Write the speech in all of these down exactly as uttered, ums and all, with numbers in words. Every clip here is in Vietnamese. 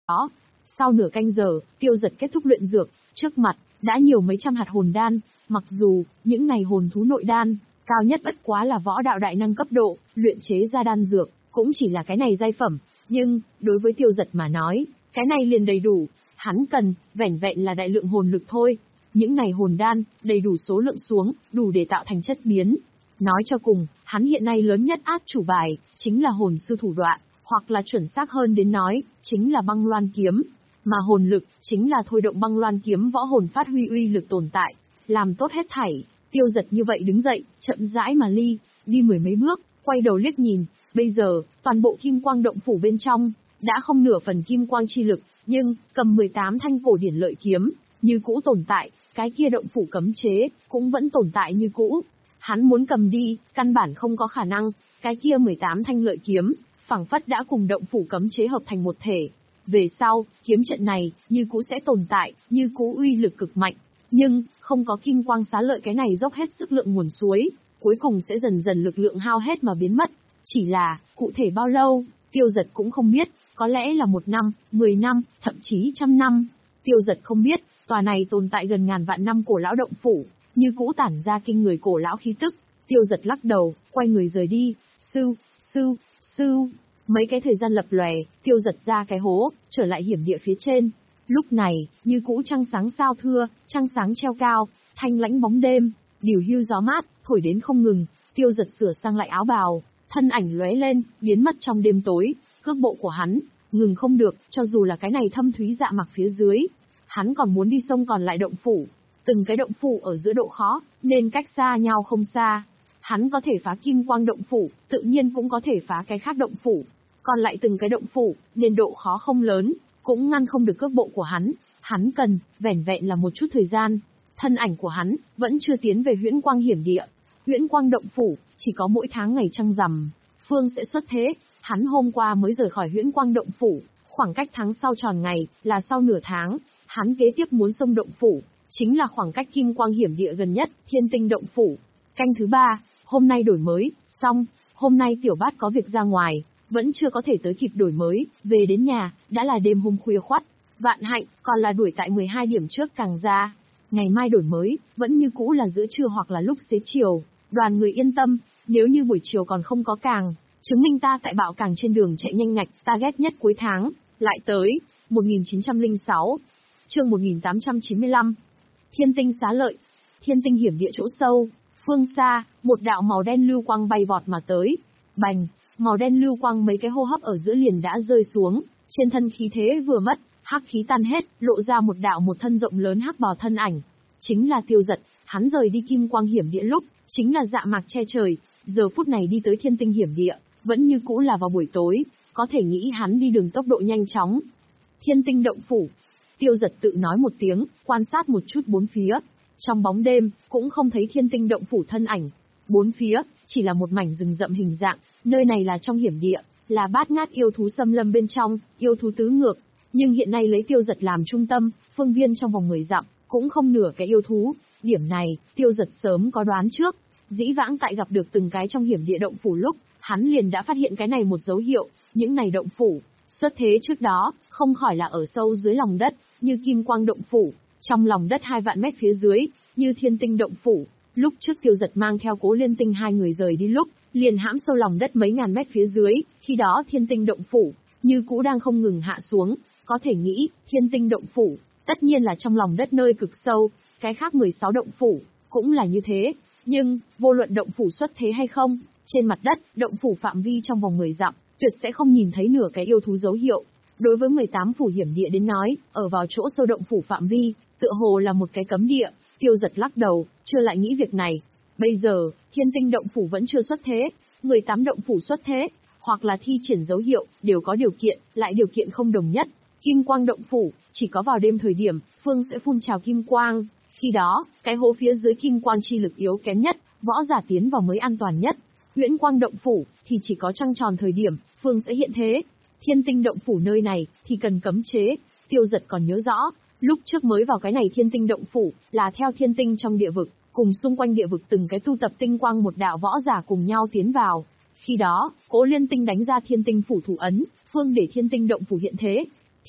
đó. Sau nửa canh giờ, Tiêu Dật kết thúc luyện dược, trước mặt đã nhiều mấy trăm hạt hồn đan, mặc dù những này hồn thú nội đan, cao nhất bất quá là võ đạo đại năng cấp độ, luyện chế ra đan dược, cũng chỉ là cái này giai phẩm, nhưng đối với Tiêu Dật mà nói, cái này liền đầy đủ, hắn cần vẻn vẹn là đại lượng hồn lực thôi. Những này hồn đan, đầy đủ số lượng xuống, đủ để tạo thành chất biến. Nói cho cùng, hắn hiện nay lớn nhất át chủ bài, chính là hồn sư thủ đoạn, hoặc là chuẩn xác hơn đến nói, chính là băng loan kiếm. Mà hồn lực, chính là thôi động băng loan kiếm võ hồn phát huy uy lực tồn tại, làm tốt hết thảy. Tiêu Dật như vậy đứng dậy, chậm rãi mà ly, đi mười mấy bước, quay đầu liếc nhìn, bây giờ, toàn bộ kim quang động phủ bên trong, đã không nửa phần kim quang chi lực, nhưng, cầm mười tám thanh cổ điển lợi kiếm, như cũ tồn tại, cái kia động phủ cấm chế, cũng vẫn tồn tại như cũ. Hắn muốn cầm đi, căn bản không có khả năng, cái kia mười tám thanh lợi kiếm, phảng phất đã cùng động phủ cấm chế hợp thành một thể. Về sau, kiếm trận này, như cũ sẽ tồn tại, như cũ uy lực cực mạnh, nhưng, không có kim quang xá lợi cái này dốc hết sức lượng nguồn suối, cuối cùng sẽ dần dần lực lượng hao hết mà biến mất. Chỉ là, cụ thể bao lâu, Tiêu Dật cũng không biết, có lẽ là một năm, mười năm, thậm chí trăm năm. Tiêu Dật không biết, tòa này tồn tại gần ngàn vạn năm cổ lão động phủ, như cũ tản ra kinh người cổ lão khí tức. Tiêu Dật lắc đầu, quay người rời đi, sưu, sưu, sưu. Mấy cái thời gian lập lòe, Tiêu Dật ra cái hố, trở lại hiểm địa phía trên. Lúc này, như cũ trăng sáng sao thưa, trăng sáng treo cao, thanh lãnh bóng đêm, điều hưu gió mát, thổi đến không ngừng. Tiêu Dật sửa sang lại áo bào, thân ảnh lóe lên, biến mất trong đêm tối. Cước bộ của hắn, ngừng không được, cho dù là cái này thâm thúy dạ mặc phía dưới. Hắn còn muốn đi sông còn lại động phủ. Từng cái động phủ ở giữa độ khó, nên cách xa nhau không xa. Hắn có thể phá kim quang động phủ, tự nhiên cũng có thể phá cái khác động phủ. Còn lại từng cái động phủ, nên độ khó không lớn, cũng ngăn không được cước bộ của hắn. Hắn cần, vẻn vẹn là một chút thời gian. Thân ảnh của hắn, vẫn chưa tiến về huyễn quang hiểm địa. Huyễn quang động phủ, chỉ có mỗi tháng ngày trăng rằm, Phương sẽ xuất thế. Hắn hôm qua mới rời khỏi huyễn quang động phủ, khoảng cách tháng sau tròn ngày, là sau nửa tháng. Hắn kế tiếp muốn xông động phủ, chính là khoảng cách kim quang hiểm địa gần nhất, thiên tinh động phủ. Canh thứ ba, hôm nay đổi mới, xong, hôm nay tiểu bát có việc ra ngoài, vẫn chưa có thể tới kịp đổi mới, về đến nhà, đã là đêm hôm khuya khoắt. Vạn hạnh, còn là đuổi tại mười hai điểm trước càng ra. Ngày mai đổi mới, vẫn như cũ là giữa trưa hoặc là lúc xế chiều. Đoàn người yên tâm, nếu như buổi chiều còn không có càng, chứng minh ta tại bạo càng trên đường chạy nhanh ngạch, ta ghét nhất cuối tháng, lại tới, một nghìn chín trăm lẻ sáu, chương một nghìn tám trăm chín mươi lăm. Thiên tinh xá lợi, thiên tinh hiểm địa chỗ sâu, phương xa, một đạo màu đen lưu quang bay vọt mà tới. Bành, màu đen lưu quang mấy cái hô hấp ở giữa liền đã rơi xuống, trên thân khí thế vừa mất, hắc khí tan hết, lộ ra một đạo một thân rộng lớn hắc bào thân ảnh. Chính là Tiêu Dật, hắn rời đi kim quang hiểm địa lúc, chính là dạ mạc che trời, giờ phút này đi tới thiên tinh hiểm địa, vẫn như cũ là vào buổi tối, có thể nghĩ hắn đi đường tốc độ nhanh chóng. Thiên tinh động phủ, Tiêu Dật tự nói một tiếng, quan sát một chút bốn phía. Trong bóng đêm, cũng không thấy thiên tinh động phủ thân ảnh. Bốn phía, chỉ là một mảnh rừng rậm hình dạng, nơi này là trong hiểm địa, là bát ngát yêu thú xâm lâm bên trong, yêu thú tứ ngược. Nhưng hiện nay lấy Tiêu Dật làm trung tâm, phương viên trong vòng mười dặm, cũng không nửa cái yêu thú. Điểm này, Tiêu Dật sớm có đoán trước. Dĩ vãng tại gặp được từng cái trong hiểm địa động phủ lúc, hắn liền đã phát hiện cái này một dấu hiệu, những này động phủ, xuất thế trước đó, không khỏi là ở sâu dưới lòng đất, như kim quang động phủ, trong lòng đất hai vạn mét phía dưới, như thiên tinh động phủ. Lúc trước Tiêu Dật mang theo Cố Liên Tinh hai người rời đi lúc, liền hãm sâu lòng đất mấy ngàn mét phía dưới, khi đó thiên tinh động phủ, như cũ đang không ngừng hạ xuống, có thể nghĩ, thiên tinh động phủ, tất nhiên là trong lòng đất nơi cực sâu, cái khác mười sáu động phủ, cũng là như thế. Nhưng, vô luận động phủ xuất thế hay không, trên mặt đất, động phủ phạm vi trong vòng mười dặm, tuyệt sẽ không nhìn thấy nửa cái yêu thú dấu hiệu. Đối với mười tám phủ hiểm địa đến nói, ở vào chỗ sâu động phủ phạm vi, tựa hồ là một cái cấm địa. Tiêu Dật lắc đầu, chưa lại nghĩ việc này. Bây giờ, thiên tinh động phủ vẫn chưa xuất thế, mười tám động phủ xuất thế, hoặc là thi triển dấu hiệu, đều có điều kiện, lại điều kiện không đồng nhất. Kim quang động phủ, chỉ có vào đêm thời điểm, phương sẽ phun trào kim quang. Khi đó, cái hố phía dưới kim quang chi lực yếu kém nhất, võ giả tiến vào mới an toàn nhất. Huyễn quang động phủ, thì chỉ có trăng tròn thời điểm, phương sẽ hiện thế. Thiên tinh động phủ nơi này, thì cần cấm chế. Tiêu Dật còn nhớ rõ, lúc trước mới vào cái này thiên tinh động phủ, là theo thiên tinh trong địa vực, cùng xung quanh địa vực từng cái tu tập tinh quang một đạo võ giả cùng nhau tiến vào. Khi đó, Cố Liên Tinh đánh ra thiên tinh phủ thủ ấn, phương để thiên tinh động phủ hiện thế.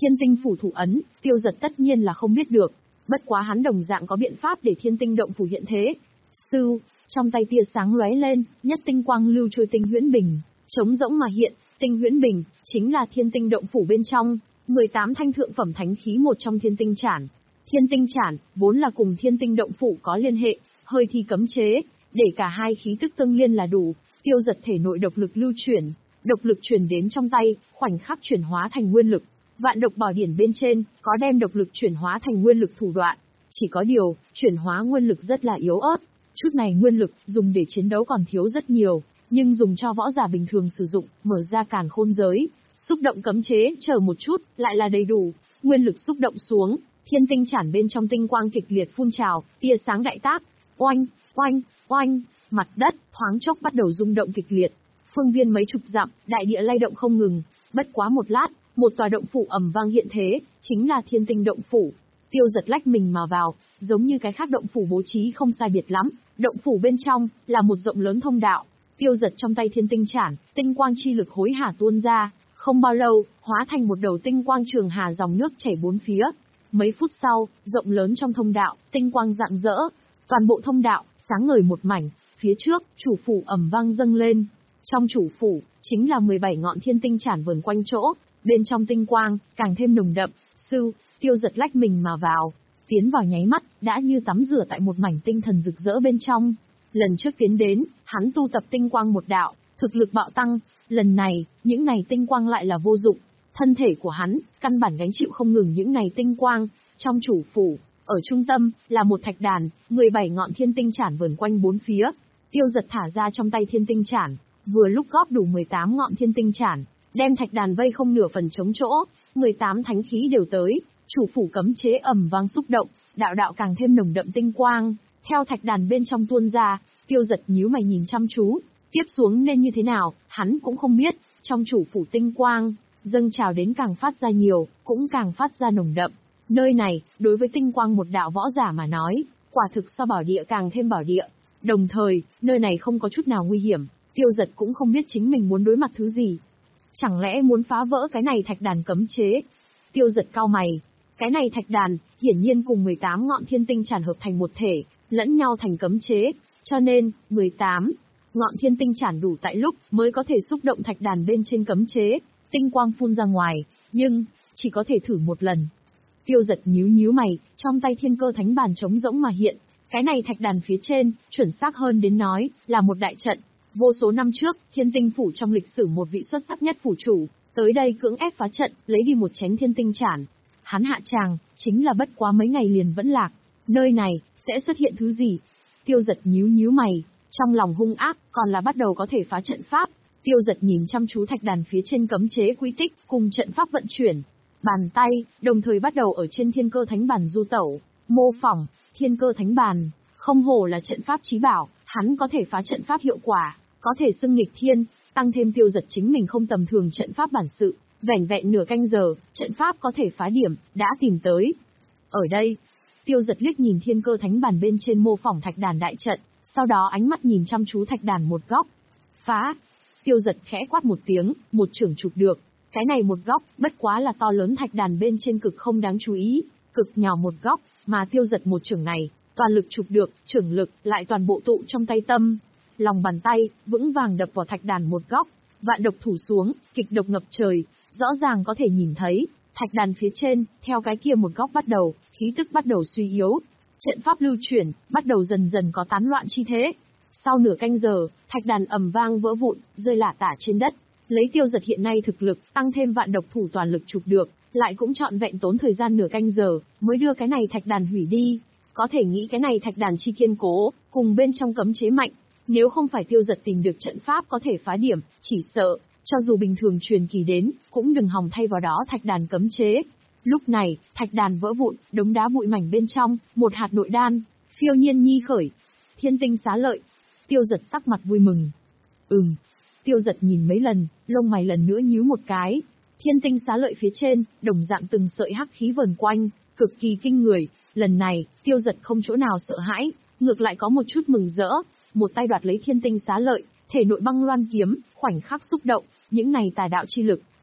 Thiên tinh phủ thủ ấn, Tiêu Giật tất nhiên là không biết được, bất quá hắn đồng dạng có biện pháp để thiên tinh động phủ hiện thế. Sư, trong tay tia sáng lóe lên, nhất tinh quang lưu trôi tinh huyễn bình, trống rỗng mà hiện, tinh huyễn bình chính là thiên tinh động phủ bên trong, mười tám thanh thượng phẩm thánh khí một trong thiên tinh chản. Thiên tinh chản vốn là cùng thiên tinh động phủ có liên hệ, hơi thi cấm chế, để cả hai khí tức tương liên là đủ. Tiêu Giật thể nội độc lực lưu chuyển, độc lực truyền đến trong tay, khoảnh khắc chuyển hóa thành nguyên lực. Vạn độc bảo điển bên trên có đem độc lực chuyển hóa thành nguyên lực thủ đoạn, chỉ có điều, chuyển hóa nguyên lực rất là yếu ớt. Chút này nguyên lực dùng để chiến đấu còn thiếu rất nhiều, nhưng dùng cho võ giả bình thường sử dụng, mở ra càn khôn giới, xúc động cấm chế, chờ một chút, lại là đầy đủ. Nguyên lực xúc động xuống, thiên tinh chản bên trong tinh quang kịch liệt phun trào, tia sáng đại tác, oanh, oanh, oanh, mặt đất thoáng chốc bắt đầu rung động kịch liệt. Phương viên mấy chục dặm, đại địa lay động không ngừng. Bất quá một lát, một tòa động phủ ầm vang hiện thế, chính là thiên tinh động phủ. Tiêu Giật lách mình mà vào, giống như cái khác động phủ bố trí không sai biệt lắm. Động phủ bên trong là một rộng lớn thông đạo. Tiêu Giật trong tay thiên tinh chản, tinh quang chi lực hối hả tuôn ra, không bao lâu, hóa thành một đầu tinh quang trường hà dòng nước chảy bốn phía. Mấy phút sau, rộng lớn trong thông đạo, tinh quang rạng rỡ, toàn bộ thông đạo sáng ngời một mảnh. Phía trước, chủ phủ ầm vang dâng lên. Trong chủ phủ chính là mười bảy ngọn thiên tinh chản vờn quanh chỗ, bên trong tinh quang càng thêm nồng đậm. Sư, Tiêu Giật lách mình mà vào, tiến vào nháy mắt, đã như tắm rửa tại một mảnh tinh thần rực rỡ bên trong. Lần trước tiến đến, hắn tu tập tinh quang một đạo, thực lực bạo tăng, lần này, những này tinh quang lại là vô dụng. Thân thể của hắn, căn bản gánh chịu không ngừng những này tinh quang. Trong chủ phủ, ở trung tâm, là một thạch đàn, mười bảy ngọn thiên tinh chản vờn quanh bốn phía. Tiêu Giật thả ra trong tay thiên tinh chản, vừa lúc góp đủ mười tám ngọn thiên tinh chản, đem thạch đàn vây không nửa phần trống chỗ, mười tám thánh khí đều tới, chủ phủ cấm chế ầm vang xúc động, đạo đạo càng thêm nồng đậm tinh quang, theo thạch đàn bên trong tuôn ra. Tiêu Giật nhíu mày nhìn chăm chú, tiếp xuống nên như thế nào, hắn cũng không biết. Trong chủ phủ tinh quang dâng trào đến càng phát ra nhiều, cũng càng phát ra nồng đậm. Nơi này, đối với tinh quang một đạo võ giả mà nói, quả thực so bảo địa càng thêm bảo địa. Đồng thời, nơi này không có chút nào nguy hiểm, Tiêu Giật cũng không biết chính mình muốn đối mặt thứ gì. Chẳng lẽ muốn phá vỡ cái này thạch đàn cấm chế? Tiêu Giật cau mày. Cái này thạch đàn, hiển nhiên cùng mười tám ngọn thiên tinh chản hợp thành một thể, lẫn nhau thành cấm chế, cho nên, mười tám ngọn thiên tinh chản đủ tại lúc mới có thể xúc động thạch đàn bên trên cấm chế, tinh quang phun ra ngoài, nhưng chỉ có thể thử một lần. Tiêu Giật nhíu nhíu mày, trong tay thiên cơ thánh bàn trống rỗng mà hiện, cái này thạch đàn phía trên, chuẩn xác hơn đến nói, là một đại trận. Vô số năm trước, thiên tinh phủ trong lịch sử một vị xuất sắc nhất phủ chủ, tới đây cưỡng ép phá trận, lấy đi một chén thiên tinh chản. Hắn hạ tràng, chính là bất quá mấy ngày liền vẫn lạc. Nơi này, sẽ xuất hiện thứ gì? Tiêu Giật nhíu nhíu mày, trong lòng hung ác, còn là bắt đầu có thể phá trận pháp. Tiêu Giật nhìn chăm chú thạch đàn phía trên cấm chế quy tích, cùng trận pháp vận chuyển. Bàn tay, đồng thời bắt đầu ở trên thiên cơ thánh bàn du tẩu, mô phỏng, thiên cơ thánh bàn. Không hổ là trận pháp chí bảo, hắn có thể phá trận pháp hiệu quả, có thể xưng nghịch thiên, tăng thêm Tiêu Giật chính mình không tầm thường trận pháp bản sự. Vẻn vẹn nửa canh giờ, trận pháp có thể phá điểm, đã tìm tới. Ở đây, Tiêu Giật liếc nhìn thiên cơ thánh bàn bên trên mô phỏng thạch đàn đại trận, sau đó ánh mắt nhìn chăm chú thạch đàn một góc. Phá! Tiêu Giật khẽ quát một tiếng, một chưởng chụp được. Cái này một góc, bất quá là to lớn thạch đàn bên trên cực không đáng chú ý, cực nhỏ một góc, mà Tiêu Giật một chưởng này, toàn lực chụp được, chưởng lực lại toàn bộ tụ trong tay tâm. Lòng bàn tay, vững vàng đập vào thạch đàn một góc, vạn độc thủ xuống, kịch độc ngập trời, rõ ràng có thể nhìn thấy, thạch đàn phía trên, theo cái kia một góc bắt đầu, khí tức bắt đầu suy yếu. Trận pháp lưu chuyển, bắt đầu dần dần có tán loạn chi thế. Sau nửa canh giờ, thạch đàn ầm vang vỡ vụn, rơi lả tả trên đất. Lấy Tiêu Giật hiện nay thực lực, tăng thêm vạn độc thủ toàn lực chụp được, lại cũng trọn vẹn tốn thời gian nửa canh giờ, mới đưa cái này thạch đàn hủy đi. Có thể nghĩ cái này thạch đàn chi kiên cố, cùng bên trong cấm chế mạnh. Nếu không phải Tiêu Giật tìm được trận pháp có thể phá điểm, chỉ sợ, cho dù bình thường truyền kỳ đến, cũng đừng hòng thay vào đó thạch đàn cấm chế. Lúc này, thạch đàn vỡ vụn, đống đá bụi mảnh bên trong, một hạt nội đan, phiêu nhiên nhi khởi. Thiên tinh xá lợi. Tiêu Giật sắc mặt vui mừng. Ừm. Tiêu Giật nhìn mấy lần, lông mày lần nữa nhíu một cái. Thiên tinh xá lợi phía trên, đồng dạng từng sợi hắc khí vờn quanh, cực kỳ kinh người. Lần này, Tiêu Giật không chỗ nào sợ hãi, ngược lại có một chút mừng rỡ. Một tay đoạt lấy thiên tinh xá lợi, thể nội băng loan kiếm, khoảnh khắc xúc động, những này tà đạo chi lực,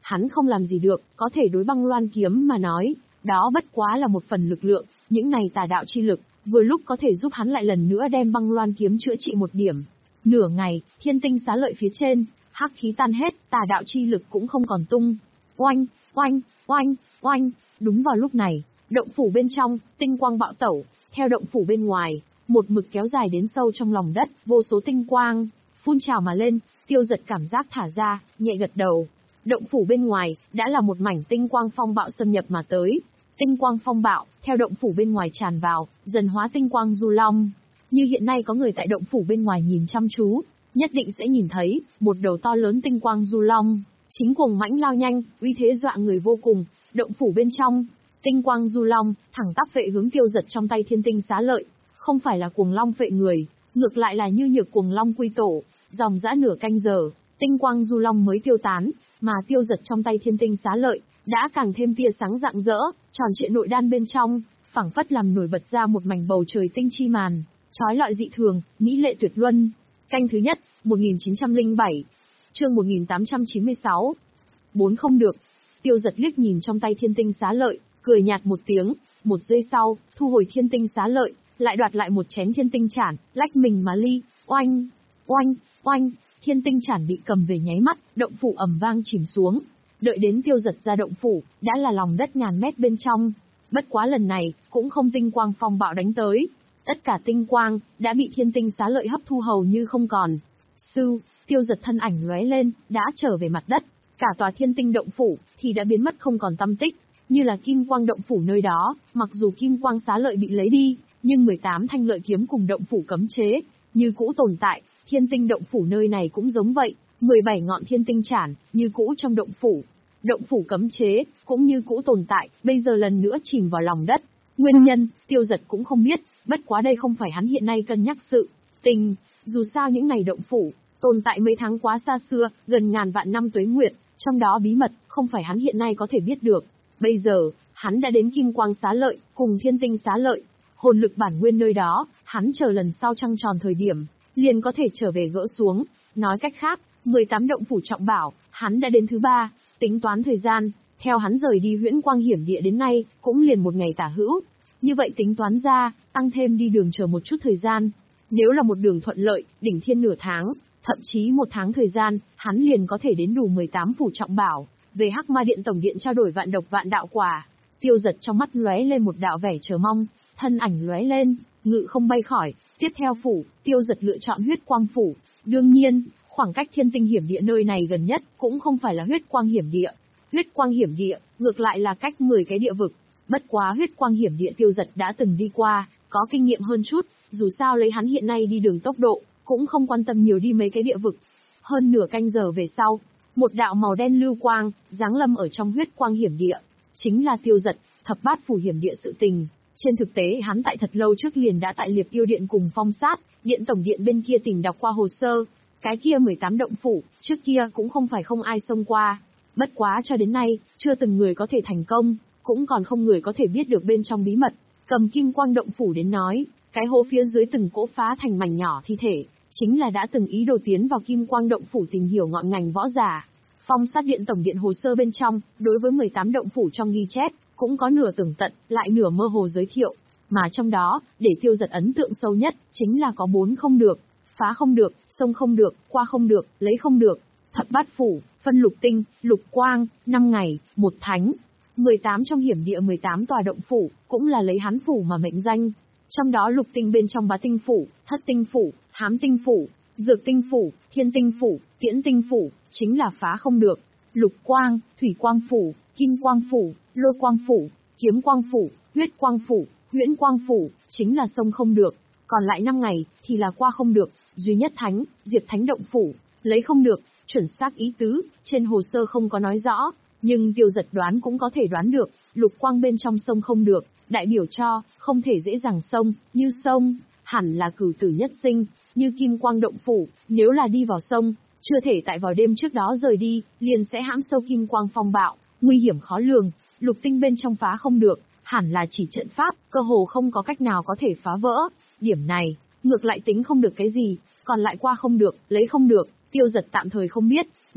hắn không làm gì được, có thể đối băng loan kiếm mà nói, đó bất quá là một phần lực lượng, những này tà đạo chi lực, vừa lúc có thể giúp hắn lại lần nữa đem băng loan kiếm chữa trị một điểm. Nửa ngày, thiên tinh xá lợi phía trên, hắc khí tan hết, tà đạo chi lực cũng không còn tung. Oanh, oanh, oanh, oanh, đúng vào lúc này, động phủ bên trong, tinh quang bạo tẩu, theo động phủ bên ngoài, một mực kéo dài đến sâu trong lòng đất, vô số tinh quang, phun trào mà lên, Tiêu Giật cảm giác thả ra, nhẹ gật đầu. Động phủ bên ngoài, đã là một mảnh tinh quang phong bạo xâm nhập mà tới. Tinh quang phong bạo, theo động phủ bên ngoài tràn vào, dần hóa tinh quang du long. Như hiện nay có người tại động phủ bên ngoài nhìn chăm chú, nhất định sẽ nhìn thấy, một đầu to lớn tinh quang du long, chính cuồng mãnh lao nhanh, uy thế dọa người vô cùng. Động phủ bên trong, tinh quang du long, thẳng tắp vệ hướng Tiêu Giật trong tay thiên tinh xá lợi, không phải là cuồng long vệ người, ngược lại là như nhược cuồng long quy tổ. Dòng dã nửa canh giờ, tinh quang du long mới tiêu tán, mà Tiêu Giật trong tay thiên tinh xá lợi, đã càng thêm tia sáng rạng rỡ, tròn trịa nội đan bên trong, phảng phất làm nổi bật ra một mảnh bầu trời tinh chi màn, chói lọi dị thường, mỹ lệ tuyệt luân. Canh thứ nhất, một nghìn chín trăm lẻ bảy, chương một nghìn tám trăm chín mươi sáu. Bốn không được. Tiêu Giật liếc nhìn trong tay thiên tinh xá lợi, cười nhạt một tiếng, một giây sau, thu hồi thiên tinh xá lợi, lại đoạt lại một chén thiên tinh chản, lách mình mà ly, oanh, oanh, oanh, thiên tinh chản bị cầm về nháy mắt, động phủ ầm vang chìm xuống. Đợi đến Tiêu Giật ra động phủ, đã là lòng đất ngàn mét bên trong. Bất quá lần này, cũng không tinh quang phong bạo đánh tới. Tất cả tinh quang, đã bị thiên tinh xá lợi hấp thu hầu như không còn. Sư, Tiêu Giật thân ảnh lóe lên, đã trở về mặt đất. Cả tòa thiên tinh động phủ, thì đã biến mất không còn tăm tích. Như là kim quang động phủ nơi đó, mặc dù kim quang xá lợi bị lấy đi, nhưng mười tám thanh lợi kiếm cùng động phủ cấm chế, như cũ tồn tại. Thiên tinh động phủ nơi này cũng giống vậy, mười bảy ngọn thiên tinh chản, như cũ trong động phủ. Động phủ cấm chế, cũng như cũ tồn tại, bây giờ lần nữa chìm vào lòng đất. Nguyên nhân, Tiêu Giật cũng không biết, bất quá đây không phải hắn hiện nay cân nhắc sự tình. Dù sao những này động phủ, tồn tại mấy tháng quá xa xưa, gần ngàn vạn năm tuế nguyệt, trong đó bí mật, không phải hắn hiện nay có thể biết được. Bây giờ, hắn đã đến kim quang xá lợi, cùng thiên tinh xá lợi, hồn lực bản nguyên nơi đó, hắn chờ lần sau trăng tròn thời điểm, liền có thể trở về gỡ xuống. Nói cách khác, mười tám động phủ trọng bảo, hắn đã đến thứ ba, tính toán thời gian, theo hắn rời đi huyễn quang hiểm địa đến nay, cũng liền một ngày tả hữu. Như vậy tính toán ra, tăng thêm đi đường chờ một chút thời gian. Nếu là một đường thuận lợi, đỉnh thiên nửa tháng, thậm chí một tháng thời gian, hắn liền có thể đến đủ mười tám phủ trọng bảo, về Hắc Ma Điện tổng điện trao đổi vạn độc vạn đạo quả. Tiêu Giật trong mắt lóe lên một đạo vẻ chờ mong, thân ảnh lóe lên, ngự không bay khỏi. Tiếp theo phủ, Tiêu Giật lựa chọn huyết quang phủ. Đương nhiên, khoảng cách thiên tinh hiểm địa nơi này gần nhất cũng không phải là huyết quang hiểm địa. Huyết quang hiểm địa, ngược lại là cách mười cái địa vực. Bất quá huyết quang hiểm địa Tiêu Giật đã từng đi qua, có kinh nghiệm hơn chút, dù sao lấy hắn hiện nay đi đường tốc độ, cũng không quan tâm nhiều đi mấy cái địa vực. Hơn nửa canh giờ về sau, một đạo màu đen lưu quang, giáng lâm ở trong huyết quang hiểm địa. Chính là Tiêu Giật, thập bát phủ hiểm địa sự tình. Trên thực tế hắn tại thật lâu trước liền đã tại Liệp Yêu Điện cùng Phong Sát, Điện tổng điện bên kia tìm đọc qua hồ sơ. Cái kia mười tám động phủ, trước kia cũng không phải không ai xông qua. Bất quá cho đến nay, chưa từng người có thể thành công, cũng còn không người có thể biết được bên trong bí mật. Cầm kim quang động phủ đến nói, cái hố phía dưới từng cỗ phá thành mảnh nhỏ thi thể, chính là đã từng ý đồ tiến vào kim quang động phủ tìm hiểu ngọn ngành võ giả. Phong Sát Điện tổng điện hồ sơ bên trong, đối với mười tám động phủ trong ghi chép, cũng có nửa tường tận, lại nửa mơ hồ giới thiệu. Mà trong đó, để Tiêu Giật ấn tượng sâu nhất, chính là có bốn không được, phá không được, sông không được, qua không được, lấy không được. Thập bát phủ, phân lục tinh, lục quang, năm ngày, một thánh. mười tám trong hiểm địa mười tám tòa động phủ, cũng là lấy hắn phủ mà mệnh danh. Trong đó lục tinh bên trong bá tinh phủ, thất tinh phủ, hám tinh phủ, dược tinh phủ, thiên tinh phủ, tiễn tinh phủ, chính là phá không được. Lục quang, thủy quang phủ, kim quang phủ, lôi quang phủ, kiếm quang phủ, huyết quang phủ, huyễn quang phủ, chính là sông không được. Còn lại năm ngày, thì là qua không được. Duy nhất thánh, diệp thánh động phủ, lấy không được. Chuẩn xác ý tứ, trên hồ sơ không có nói rõ, nhưng Tiêu Giật đoán cũng có thể đoán được. Lục quang bên trong sông không được, đại biểu cho, không thể dễ dàng sông, như sông, hẳn là cửu tử nhất sinh. Như kim quang động phủ, nếu là đi vào sông, chưa thể tại vào đêm trước đó rời đi, liền sẽ hãm sâu kim quang phong bạo, nguy hiểm khó lường. Lục tinh bên trong phá không được, hẳn là chỉ trận pháp, cơ hồ không có cách nào có thể phá vỡ. Điểm này, ngược lại tính không được cái gì, còn lại qua không được, lấy không được, Tiêu Giật tạm thời không biết,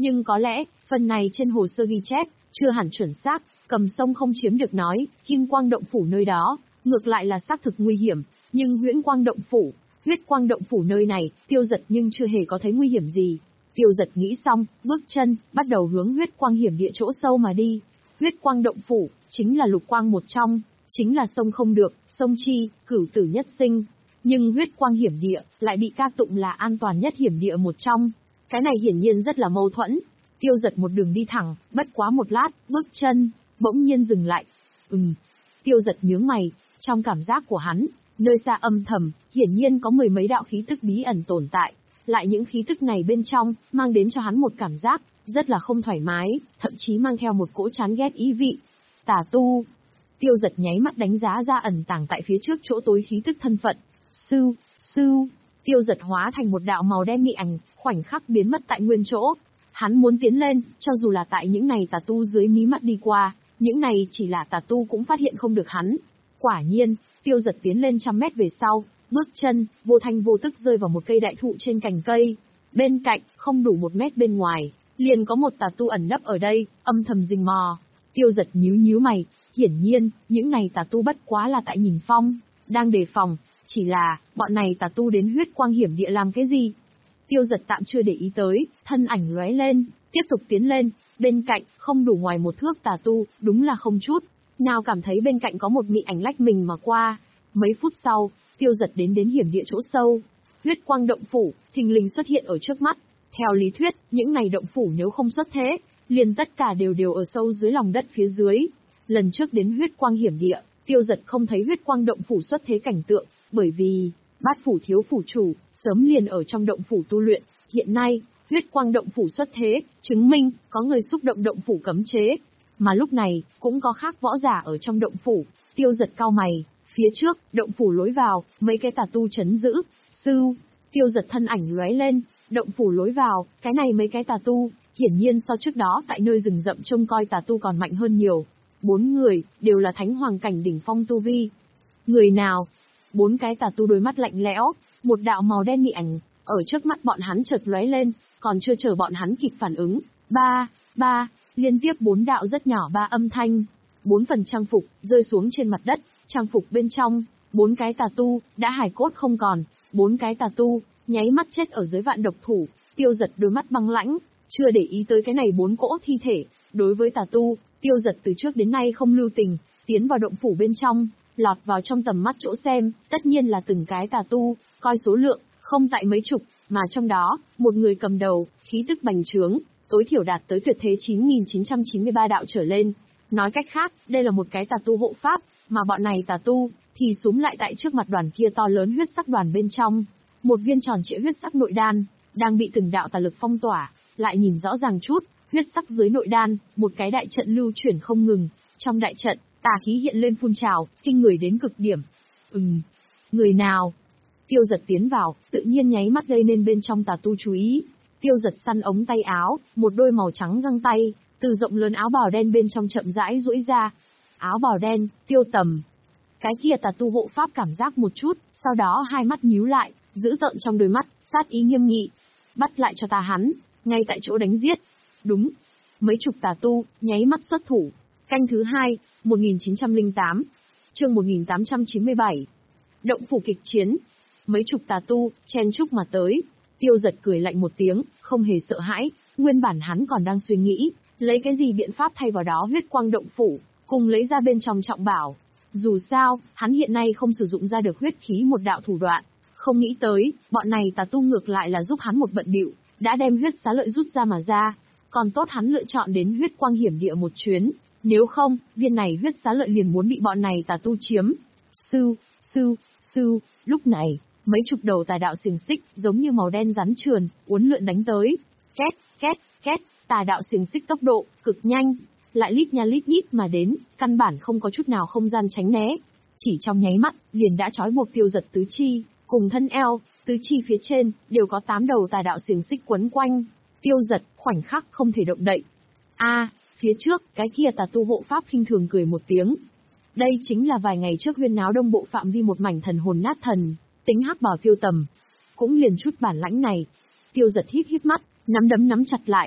Nhưng có lẽ, phần này trên hồ sơ ghi chép, chưa hẳn chuẩn xác, cầm sông không chiếm được nói, Kim Quang Động Phủ nơi đó, ngược lại là xác thực nguy hiểm, nhưng Huyễn Quang Động Phủ, Huyết Quang Động Phủ nơi này, Tiêu Dật nhưng chưa hề có thấy nguy hiểm gì. Tiêu Dật nghĩ xong, bước chân, bắt đầu hướng Huyết Quang hiểm địa chỗ sâu mà đi. Huyết Quang Động Phủ, chính là lục quang một trong, chính là sông không được, sông chi, cửu tử nhất sinh. Nhưng Huyết Quang hiểm địa, lại bị ca tụng là an toàn nhất hiểm địa một trong. Cái này hiển nhiên rất là mâu thuẫn. Tiêu Dật một đường đi thẳng, bất quá một lát, bước chân, bỗng nhiên dừng lại. Ừm. Tiêu Dật nhướng mày, trong cảm giác của hắn, nơi xa âm thầm, hiển nhiên có mười mấy đạo khí tức bí ẩn tồn tại. Lại những khí tức này bên trong, mang đến cho hắn một cảm giác, rất là không thoải mái, thậm chí mang theo một cỗ chán ghét ý vị. Tà tu. Tiêu Dật nháy mắt đánh giá ra ẩn tàng tại phía trước chỗ tối khí tức thân phận. Sư, sư. Tiêu Dật hóa thành một đạo màu đen mị ảnh, khoảnh khắc biến mất tại nguyên chỗ. Hắn muốn tiến lên, cho dù là tại những này tà tu dưới mí mắt đi qua, những này chỉ là tà tu cũng phát hiện không được hắn. Quả nhiên, Tiêu Dật tiến lên trăm mét về sau, bước chân, vô thanh vô tức rơi vào một cây đại thụ trên cành cây. Bên cạnh, không đủ một mét bên ngoài, liền có một tà tu ẩn nấp ở đây, âm thầm rình mò. Tiêu Dật nhíu nhíu mày, hiển nhiên, những này tà tu bất quá là tại nhìn phong, đang đề phòng, chỉ là, bọn này tà tu đến Huyết Quang hiểm địa làm cái gì? Tiêu Dật tạm chưa để ý tới, thân ảnh lóe lên, tiếp tục tiến lên, bên cạnh, không đủ ngoài một thước tà tu, đúng là không chút. Nào cảm thấy bên cạnh có một mị ảnh lách mình mà qua. Mấy phút sau, Tiêu Dật đến đến hiểm địa chỗ sâu. Huyết Quang Động Phủ, thình lình xuất hiện ở trước mắt. Theo lý thuyết, những này động phủ nếu không xuất thế, liền tất cả đều đều ở sâu dưới lòng đất phía dưới. Lần trước đến Huyết Quang hiểm địa, Tiêu Dật không thấy Huyết Quang Động Phủ xuất thế cảnh tượng, bởi vì, Bát Phủ thiếu phủ chủ, sớm liền ở trong động phủ tu luyện. Hiện nay, Huyết Quang Động Phủ xuất thế, chứng minh, có người xúc động động phủ cấm chế. Mà lúc này, cũng có khác võ giả ở trong động phủ. Tiêu Dật cau mày, phía trước, động phủ lối vào, mấy cái tà tu chấn giữ. Sư, Tiêu Dật thân ảnh lóe lên, động phủ lối vào, cái này mấy cái tà tu, hiển nhiên so trước đó tại nơi rừng rậm trông coi tà tu còn mạnh hơn nhiều. Bốn người, đều là thánh hoàng cảnh đỉnh phong tu vi. Người nào? Bốn cái tà tu đôi mắt lạnh lẽo, một đạo màu đen mị ảnh, ở trước mắt bọn hắn chợt lóe lên, còn chưa chờ bọn hắn kịp phản ứng. Ba, ba, liên tiếp bốn đạo rất nhỏ ba âm thanh. Bốn phần trang phục, rơi xuống trên mặt đất, trang phục bên trong, bốn cái tà tu, đã hài cốt không còn, bốn cái tà tu, nháy mắt chết ở dưới vạn độc thủ. Tiêu Dật đôi mắt băng lãnh, chưa để ý tới cái này bốn cỗ thi thể. Đối với tà tu, Tiêu Dật từ trước đến nay không lưu tình, tiến vào động phủ bên trong, lọt vào trong tầm mắt chỗ xem, tất nhiên là từng cái tà tu, coi số lượng, không tại mấy chục, mà trong đó, một người cầm đầu, khí tức bành trướng, tối thiểu đạt tới tuyệt thế chín nghìn chín trăm chín mươi ba đạo trở lên. Nói cách khác, đây là một cái tà tu hộ pháp, mà bọn này tà tu, thì súm lại tại trước mặt đoàn kia to lớn huyết sắc đoàn bên trong. Một viên tròn trịa huyết sắc nội đan, đang bị từng đạo tà lực phong tỏa, lại nhìn rõ ràng chút, huyết sắc dưới nội đan, một cái đại trận lưu chuyển không ngừng, trong đại trận, tà khí hiện lên phun trào, kinh người đến cực điểm. Ừm, người nào? Tiêu Dật tiến vào, tự nhiên nháy mắt gây nên bên trong tà tu chú ý. Tiêu Dật săn ống tay áo, một đôi màu trắng găng tay, từ rộng lớn áo bào đen bên trong chậm rãi duỗi ra. Áo bào đen, Tiêu Tầm. Cái kia tà tu hộ pháp cảm giác một chút, sau đó hai mắt nhíu lại, giữ tợn trong đôi mắt, sát ý nghiêm nghị. Bắt lại cho ta hắn, ngay tại chỗ đánh giết. Đúng. Mấy chục tà tu, nháy mắt xuất thủ. Canh thứ hai, một nghìn chín trăm lẻ tám. Chương một nghìn tám trăm chín mươi bảy. Động phủ kịch chiến. Mấy chục tà tu, chen chúc mà tới. Tiêu Dật cười lạnh một tiếng, không hề sợ hãi, nguyên bản hắn còn đang suy nghĩ, lấy cái gì biện pháp thay vào đó Huyết Quang Động Phủ, cùng lấy ra bên trong trọng bảo. Dù sao, hắn hiện nay không sử dụng ra được huyết khí một đạo thủ đoạn. Không nghĩ tới, bọn này tà tu ngược lại là giúp hắn một bận bịu, đã đem huyết xá lợi rút ra mà ra. Còn tốt hắn lựa chọn đến Huyết Quang hiểm địa một chuyến, nếu không, viên này huyết xá lợi liền muốn bị bọn này tà tu chiếm. Sư, sư, sư, lúc này, mấy chục đầu tà đạo xiềng xích, giống như màu đen rắn trườn, uốn lượn đánh tới. Két, két, két, tà đạo xiềng xích tốc độ, cực nhanh, lại lít nha lít nhít mà đến, căn bản không có chút nào không gian tránh né. Chỉ trong nháy mắt, liền đã trói buộc Tiêu Dật tứ chi, cùng thân eo, tứ chi phía trên, đều có tám đầu tà đạo xiềng xích quấn quanh. Tiêu Dật, khoảnh khắc không thể động đậy. A, phía trước, cái kia tà tu hộ pháp khinh thường cười một tiếng. Đây chính là vài ngày trước huyên náo đông bộ phạm vi một mảnh thần hồn nát thần, tính hắc bảo Tiêu Tầm. Cũng liền chút bản lãnh này. Tiêu Dật híp híp mắt, nắm đấm nắm chặt lại.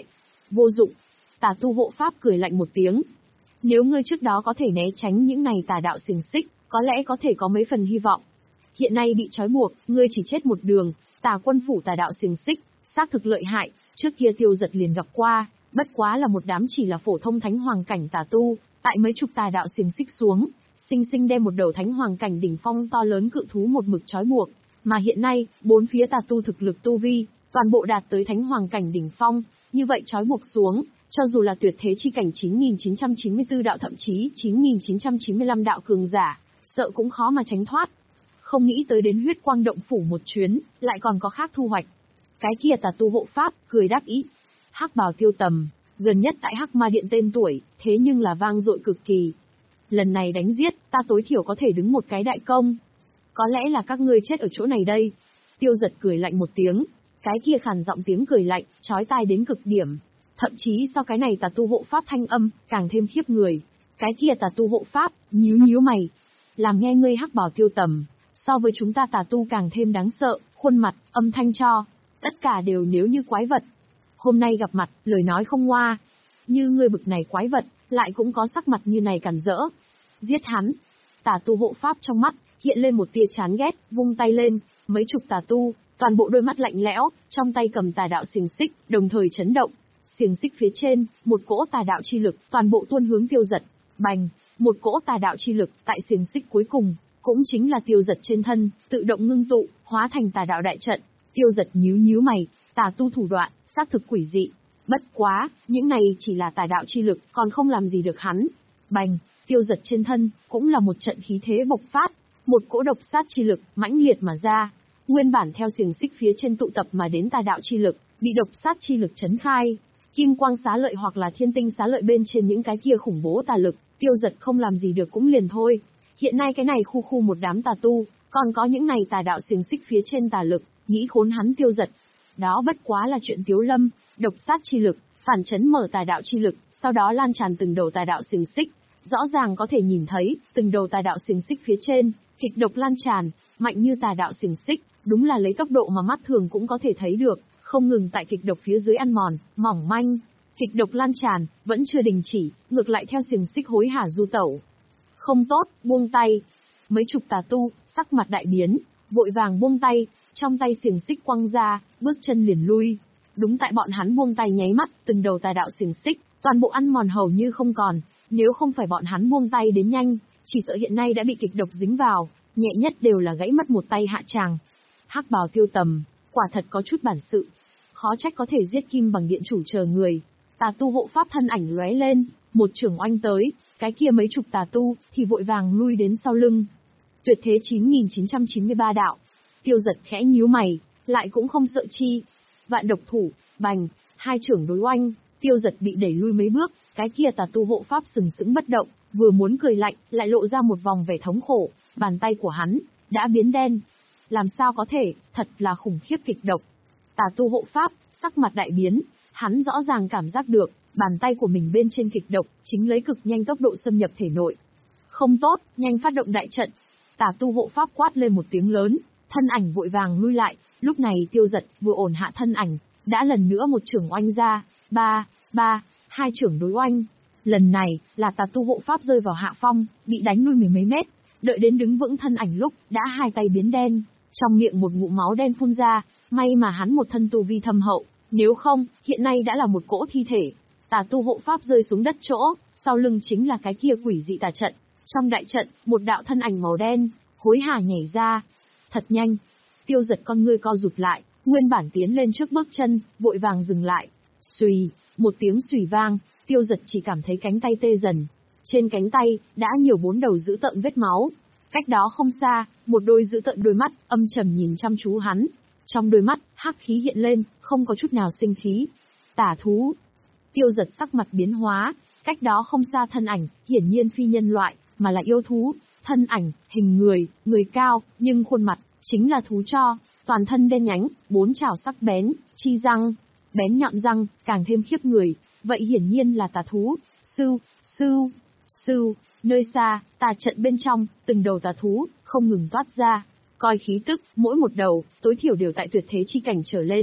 Vô dụng. Tà tu hộ pháp cười lạnh một tiếng. Nếu ngươi trước đó có thể né tránh những này tà đạo xiềng xích, có lẽ có thể có mấy phần hy vọng. Hiện nay bị trói buộc, ngươi chỉ chết một đường, tà quân phủ tà đạo xiềng xích, xác thực lợi hại, trước kia Tiêu Giật liền gặp qua, bất quá là một đám chỉ là phổ thông thánh hoàng cảnh tà tu, tại mấy chục tà đạo xiềng xích xuống, sinh sinh đem một đầu thánh hoàng cảnh đỉnh phong to lớn cự thú một mực trói buộc, mà hiện nay, bốn phía tà tu thực lực tu vi, toàn bộ đạt tới thánh hoàng cảnh đỉnh phong, như vậy trói buộc xuống, cho dù là tuyệt thế chi cảnh chín nghìn chín trăm chín mươi tư đạo thậm chí chín nghìn chín trăm chín mươi lăm đạo cường giả, sợ cũng khó mà tránh thoát. Không nghĩ tới đến huyết quang động phủ một chuyến, lại còn có khác thu hoạch. Cái kia tà tu hộ pháp, cười đáp ý. Hắc bào Tiêu Tầm, gần nhất tại Hắc Ma Điện tên tuổi, thế nhưng là vang dội cực kỳ. Lần này đánh giết, ta tối thiểu có thể đứng một cái đại công. Có lẽ là các ngươi chết ở chỗ này đây. Tiêu Giật cười lạnh một tiếng, cái kia khàn giọng tiếng cười lạnh, chói tai đến cực điểm. Thậm chí so cái này tà tu hộ pháp thanh âm, càng thêm khiếp người. Cái kia tà tu hộ pháp, nhíu nhíu mày. Làm nghe ngươi Hắc bào Tiêu Tầm, so với chúng ta tà tu càng thêm đáng sợ, khuôn mặt, âm thanh cho, tất cả đều nếu như quái vật. Hôm nay gặp mặt, lời nói không ngoa. Như ngươi bực này quái vật, lại cũng có sắc mặt như này cản rỡ. Giết hắn. Tà tu hộ pháp trong mắt, hiện lên một tia chán ghét, vung tay lên, mấy chục tà tu, toàn bộ đôi mắt lạnh lẽo, trong tay cầm tà đạo xiềng xích, đồng thời chấn động. Xiềng xích phía trên, một cỗ tà đạo chi lực, toàn bộ tuôn hướng Tiêu Giật. Bành, một cỗ tà đạo chi lực, tại xiềng xích cuối cùng, cũng chính là Tiêu Giật trên thân, tự động ngưng tụ, hóa thành tà đạo đại trận. Tiêu Giật nhíu nhíu mày, tà tu thủ đoạn, xác thực quỷ dị. Bất quá, những này chỉ là tà đạo chi lực, còn không làm gì được hắn. Bành, Tiêu Giật trên thân, cũng là một trận khí thế bộc phát, một cỗ độc sát chi lực, mãnh liệt mà ra. Nguyên bản theo xiềng xích phía trên tụ tập mà đến tà đạo chi lực, bị độc sát chi lực chấn khai. Kim quang xá lợi hoặc là thiên tinh xá lợi bên trên những cái kia khủng bố tà lực, Tiêu Giật không làm gì được cũng liền thôi. Hiện nay cái này khu khu một đám tà tu, còn có những này tà đạo xiềng xích phía trên tà lực, nghĩ khốn hắn Tiêu Giật. Đó bất quá là chuyện tiếu lâm, độc sát chi lực, phản chấn mở tà đạo chi lực, sau đó lan tràn từng đầu tà đạo xiềng xích. Rõ ràng có thể nhìn thấy, từng đầu tà đạo xiềng xích phía trên, kịch độc lan tràn, mạnh như tà đạo xiềng xích, đúng là lấy tốc độ mà mắt thường cũng có thể thấy được, không ngừng tại kịch độc phía dưới ăn mòn, mỏng manh. Kịch độc lan tràn, vẫn chưa đình chỉ, ngược lại theo xiềng xích hối hả du tẩu. Không tốt, buông tay. Mấy chục tà tu, sắc mặt đại biến, vội vàng buông tay, trong tay xiềng xích quăng ra, bước chân liền lui. Đúng tại bọn hắn buông tay nháy mắt, từng đầu tà đạo xiềng xích, toàn bộ ăn mòn hầu như không còn, nếu không phải bọn hắn buông tay đến nhanh, chỉ sợ hiện nay đã bị kịch độc dính vào, nhẹ nhất đều là gãy mất một tay hạ tràng. Hắc bào Tiêu Tầm, quả thật có chút bản sự, khó trách có thể giết Kim Bằng điện chủ chờ người. Tà tu hộ pháp thân ảnh lóe lên, một trường oanh tới, cái kia mấy chục tà tu thì vội vàng lui đến sau lưng. Tuyệt thế chín nghìn chín trăm chín mươi ba đạo. Tiêu Giật khẽ nhíu mày, lại cũng không sợ chi. Vạn độc thủ, bành, hai trưởng đối oanh, Tiêu Giật bị đẩy lui mấy bước, cái kia tà tu hộ pháp sừng sững bất động, vừa muốn cười lạnh, lại lộ ra một vòng vẻ thống khổ, bàn tay của hắn đã biến đen. Làm sao có thể, thật là khủng khiếp kịch độc. Tà tu hộ pháp, sắc mặt đại biến, hắn rõ ràng cảm giác được, bàn tay của mình bên trên kịch độc, chính lấy cực nhanh tốc độ xâm nhập thể nội. Không tốt, nhanh phát động đại trận. Tà tu hộ pháp quát lên một tiếng lớn, thân ảnh vội vàng lui lại, lúc này Tiêu Giật vừa ổn hạ thân ảnh, đã lần nữa một trưởng oanh ra, ba, ba, hai trưởng đối oanh. Lần này, là tà tu hộ pháp rơi vào hạ phong, bị đánh lui mười mấy mét, đợi đến đứng vững thân ảnh lúc, đã hai tay biến đen, trong miệng một ngụm máu đen phun ra, may mà hắn một thân tu vi thâm hậu, nếu không, hiện nay đã là một cỗ thi thể. Tà tu hộ pháp rơi xuống đất chỗ, sau lưng chính là cái kia quỷ dị tà trận. Trong đại trận, một đạo thân ảnh màu đen, hối hả nhảy ra. Thật nhanh. Tiêu Giật con ngươi co rụt lại, nguyên bản tiến lên trước bước chân, vội vàng dừng lại. Xùy, một tiếng xùy vang, Tiêu Giật chỉ cảm thấy cánh tay tê dần. Trên cánh tay, đã nhiều bốn đầu dữ tợn vết máu. Cách đó không xa, một đôi dữ tợn đôi mắt, âm trầm nhìn chăm chú hắn. Trong đôi mắt, hắc khí hiện lên, không có chút nào sinh khí. Tà thú. Tiêu Giật sắc mặt biến hóa, cách đó không xa thân ảnh, hiển nhiên phi nhân loại, mà là yêu thú. Thân ảnh, hình người, người cao, nhưng khuôn mặt, chính là thú cho, toàn thân đen nhánh, bốn chảo sắc bén, chi răng, bén nhọn răng, càng thêm khiếp người, vậy hiển nhiên là tà thú. Sưu, sưu, sưu, nơi xa, tà trận bên trong, từng đầu tà thú, không ngừng toát ra, coi khí tức, mỗi một đầu, tối thiểu đều tại tuyệt thế chi cảnh trở lên.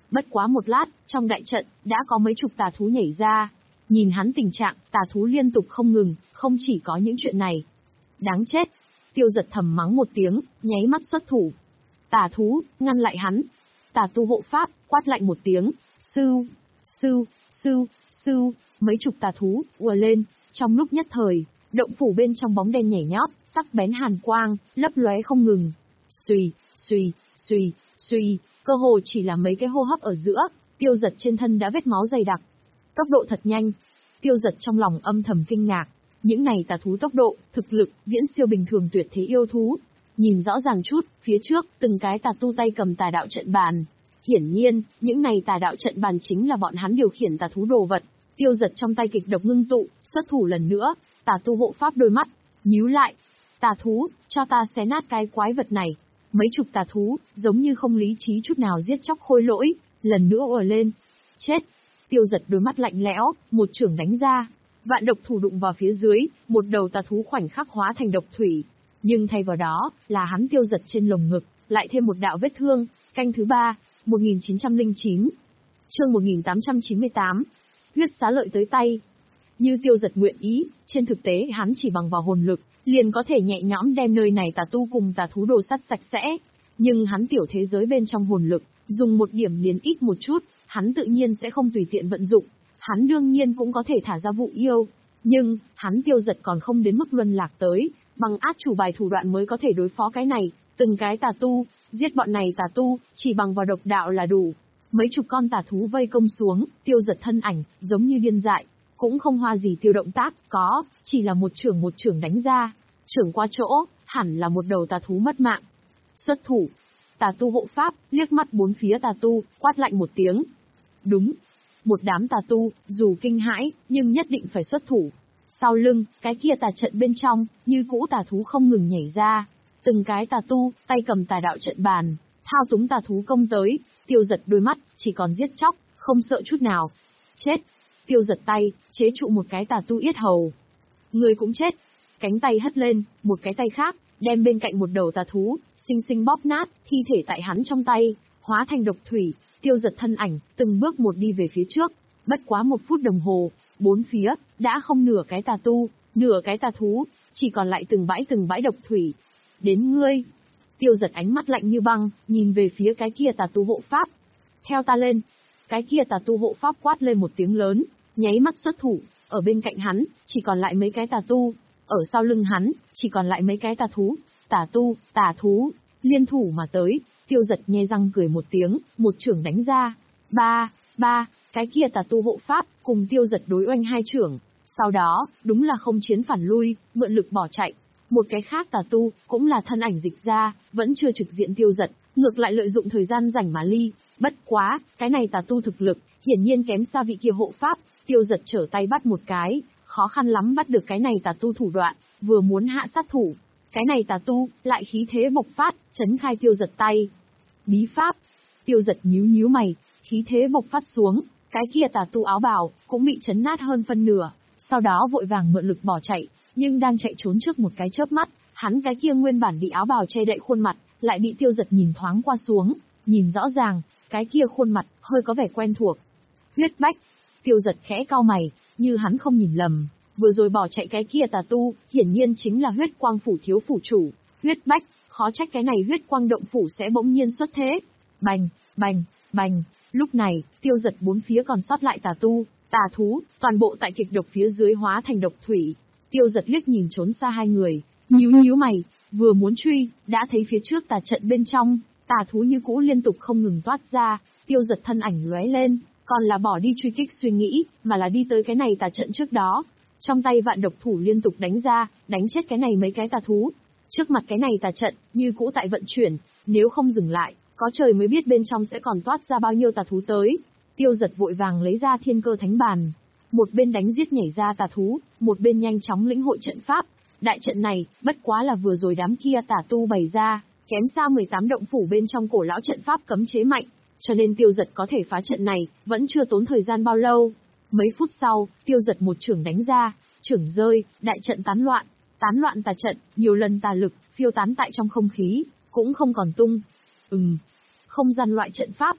Bất quá một lát, trong đại trận, đã có mấy chục tà thú nhảy ra. Nhìn hắn tình trạng, tà thú liên tục không ngừng, không chỉ có những chuyện này. Đáng chết! Tiêu Giật thầm mắng một tiếng, nháy mắt xuất thủ. Tà thú, ngăn lại hắn. Tà tu hộ pháp, quát lạnh một tiếng. Sưu, sưu, sưu, sưu, mấy chục tà thú, ùa lên. Trong lúc nhất thời, động phủ bên trong bóng đen nhảy nhót, sắc bén hàn quang, lấp lóe không ngừng. Xùy, xùy, xùy, xùy, cơ hồ chỉ là mấy cái hô hấp ở giữa, Tiêu Giật trên thân đã vết máu dày đặc. Tốc độ thật nhanh. Tiêu Giật trong lòng âm thầm kinh ngạc. Những này tà thú tốc độ, thực lực, viễn siêu bình thường tuyệt thế yêu thú. Nhìn rõ ràng chút, phía trước, từng cái tà tu tay cầm tà đạo trận bàn. Hiển nhiên, những này tà đạo trận bàn chính là bọn hắn điều khiển tà thú đồ vật. Tiêu Giật trong tay kịch độc ngưng tụ, xuất thủ lần nữa, tà tu hộ pháp đôi mắt, nhíu lại. Tà thú, cho ta xé nát cái quái vật này. Mấy chục tà thú, giống như không lý trí chút nào giết chóc khôi lỗi, lần nữa ùa lên. Chết! Tiêu Giật đôi mắt lạnh lẽo, một chưởng đánh ra. Vạn độc thủ đụng vào phía dưới, một đầu tà thú khoảnh khắc hóa thành độc thủy. Nhưng thay vào đó, là hắn Tiêu Giật trên lồng ngực, lại thêm một đạo vết thương, canh thứ ba, một nghìn chín trăm lẻ chín. Chương một nghìn tám trăm chín mươi tám. Huyết xá lợi tới tay. Như Tiêu Giật nguyện ý, trên thực tế hắn chỉ bằng vào hồn lực, liền có thể nhẹ nhõm đem nơi này tà tu cùng tà thú đồ sắt sạch sẽ. Nhưng hắn tiểu thế giới bên trong hồn lực, dùng một điểm liền ít một chút, hắn tự nhiên sẽ không tùy tiện vận dụng. Hắn đương nhiên cũng có thể thả ra vụ yêu, nhưng, hắn Tiêu Giật còn không đến mức luân lạc tới, bằng át chủ bài thủ đoạn mới có thể đối phó cái này, từng cái tà tu, giết bọn này tà tu, chỉ bằng vào độc đạo là đủ. Mấy chục con tà thú vây công xuống, Tiêu Giật thân ảnh, giống như điên dại, cũng không hoa gì tiêu động tác, có, chỉ là một chưởng một chưởng đánh ra, chưởng qua chỗ, hẳn là một đầu tà thú mất mạng. Xuất thủ, tà tu hộ pháp, liếc mắt bốn phía tà tu, quát lạnh một tiếng. Đúng. Một đám tà tu, dù kinh hãi, nhưng nhất định phải xuất thủ. Sau lưng, cái kia tà trận bên trong, như cũ tà thú không ngừng nhảy ra. Từng cái tà tu, tay cầm tà đạo trận bàn, thao túng tà thú công tới, Tiêu Giật đôi mắt, chỉ còn giết chóc, không sợ chút nào. Chết! Tiêu Giật tay, chế trụ một cái tà tu yết hầu. Người cũng chết. Cánh tay hất lên, một cái tay khác, đem bên cạnh một đầu tà thú, xinh xinh bóp nát, thi thể tại hắn trong tay, hóa thành độc thủy. Tiêu Giật thân ảnh, từng bước một đi về phía trước. Bất quá một phút đồng hồ, bốn phía, đã không nửa cái tà tu, nửa cái tà thú, chỉ còn lại từng bãi từng bãi độc thủy. Đến ngươi! Tiêu Giật ánh mắt lạnh như băng, nhìn về phía cái kia tà tu hộ pháp. Theo ta lên! Cái kia tà tu hộ pháp quát lên một tiếng lớn, nháy mắt xuất thủ, ở bên cạnh hắn, chỉ còn lại mấy cái tà tu, ở sau lưng hắn, chỉ còn lại mấy cái tà thú, tà tu, tà thú, liên thủ mà tới. Tiêu Giật nhe răng cười một tiếng, một chưởng đánh ra. Ba, ba, cái kia tà tu hộ pháp, cùng Tiêu Giật đối oanh hai chưởng. Sau đó, đúng là không chiến phản lui, mượn lực bỏ chạy. Một cái khác tà tu, cũng là thân ảnh dịch ra, vẫn chưa trực diện Tiêu Giật, ngược lại lợi dụng thời gian rảnh mà ly. Bất quá, cái này tà tu thực lực, hiển nhiên kém xa vị kia hộ pháp. Tiêu Giật trở tay bắt một cái, khó khăn lắm bắt được cái này tà tu thủ đoạn, vừa muốn hạ sát thủ. Cái này tà tu, lại khí thế bộc phát, chấn khai Tiêu Giật tay. Bí pháp. Tiêu Giật nhíu nhíu mày, khí thế bộc phát xuống, cái kia tà tu áo bào, cũng bị chấn nát hơn phân nửa, sau đó vội vàng mượn lực bỏ chạy, nhưng đang chạy trốn trước một cái chớp mắt, hắn cái kia nguyên bản bị áo bào che đậy khuôn mặt, lại bị Tiêu Giật nhìn thoáng qua xuống, nhìn rõ ràng, cái kia khuôn mặt, hơi có vẻ quen thuộc. Huyết Bách. Tiêu Giật khẽ cau mày, như hắn không nhìn lầm, vừa rồi bỏ chạy cái kia tà tu, hiển nhiên chính là huyết quang phủ thiếu phủ chủ, Huyết Bách. Khó trách cái này huyết quang động phủ sẽ bỗng nhiên xuất thế. Bành, bành, bành. Lúc này, Tiêu Giật bốn phía còn sót lại tà tu, tà thú, toàn bộ tại kịch độc phía dưới hóa thành độc thủy. Tiêu Giật liếc nhìn trốn xa hai người, nhíu nhíu mày, vừa muốn truy, đã thấy phía trước tà trận bên trong, tà thú như cũ liên tục không ngừng toát ra. Tiêu Giật thân ảnh lóe lên, còn là bỏ đi truy kích suy nghĩ, mà là đi tới cái này tà trận trước đó. Trong tay vạn độc thủ liên tục đánh ra, đánh chết cái này mấy cái tà thú. Trước mặt cái này tà trận, như cũ tại vận chuyển, nếu không dừng lại, có trời mới biết bên trong sẽ còn toát ra bao nhiêu tà thú tới. Tiêu Giật vội vàng lấy ra thiên cơ thánh bàn. Một bên đánh giết nhảy ra tà thú, một bên nhanh chóng lĩnh hội trận pháp. Đại trận này, bất quá là vừa rồi đám kia tà tu bày ra, kém xa mười tám động phủ bên trong cổ lão trận pháp cấm chế mạnh, cho nên Tiêu Giật có thể phá trận này, vẫn chưa tốn thời gian bao lâu. Mấy phút sau, Tiêu Giật một chưởng đánh ra, chưởng rơi, đại trận tán loạn. Tán loạn tà trận, nhiều lần tà lực, phiêu tán tại trong không khí, cũng không còn tung. Ừm, không gian loại trận pháp.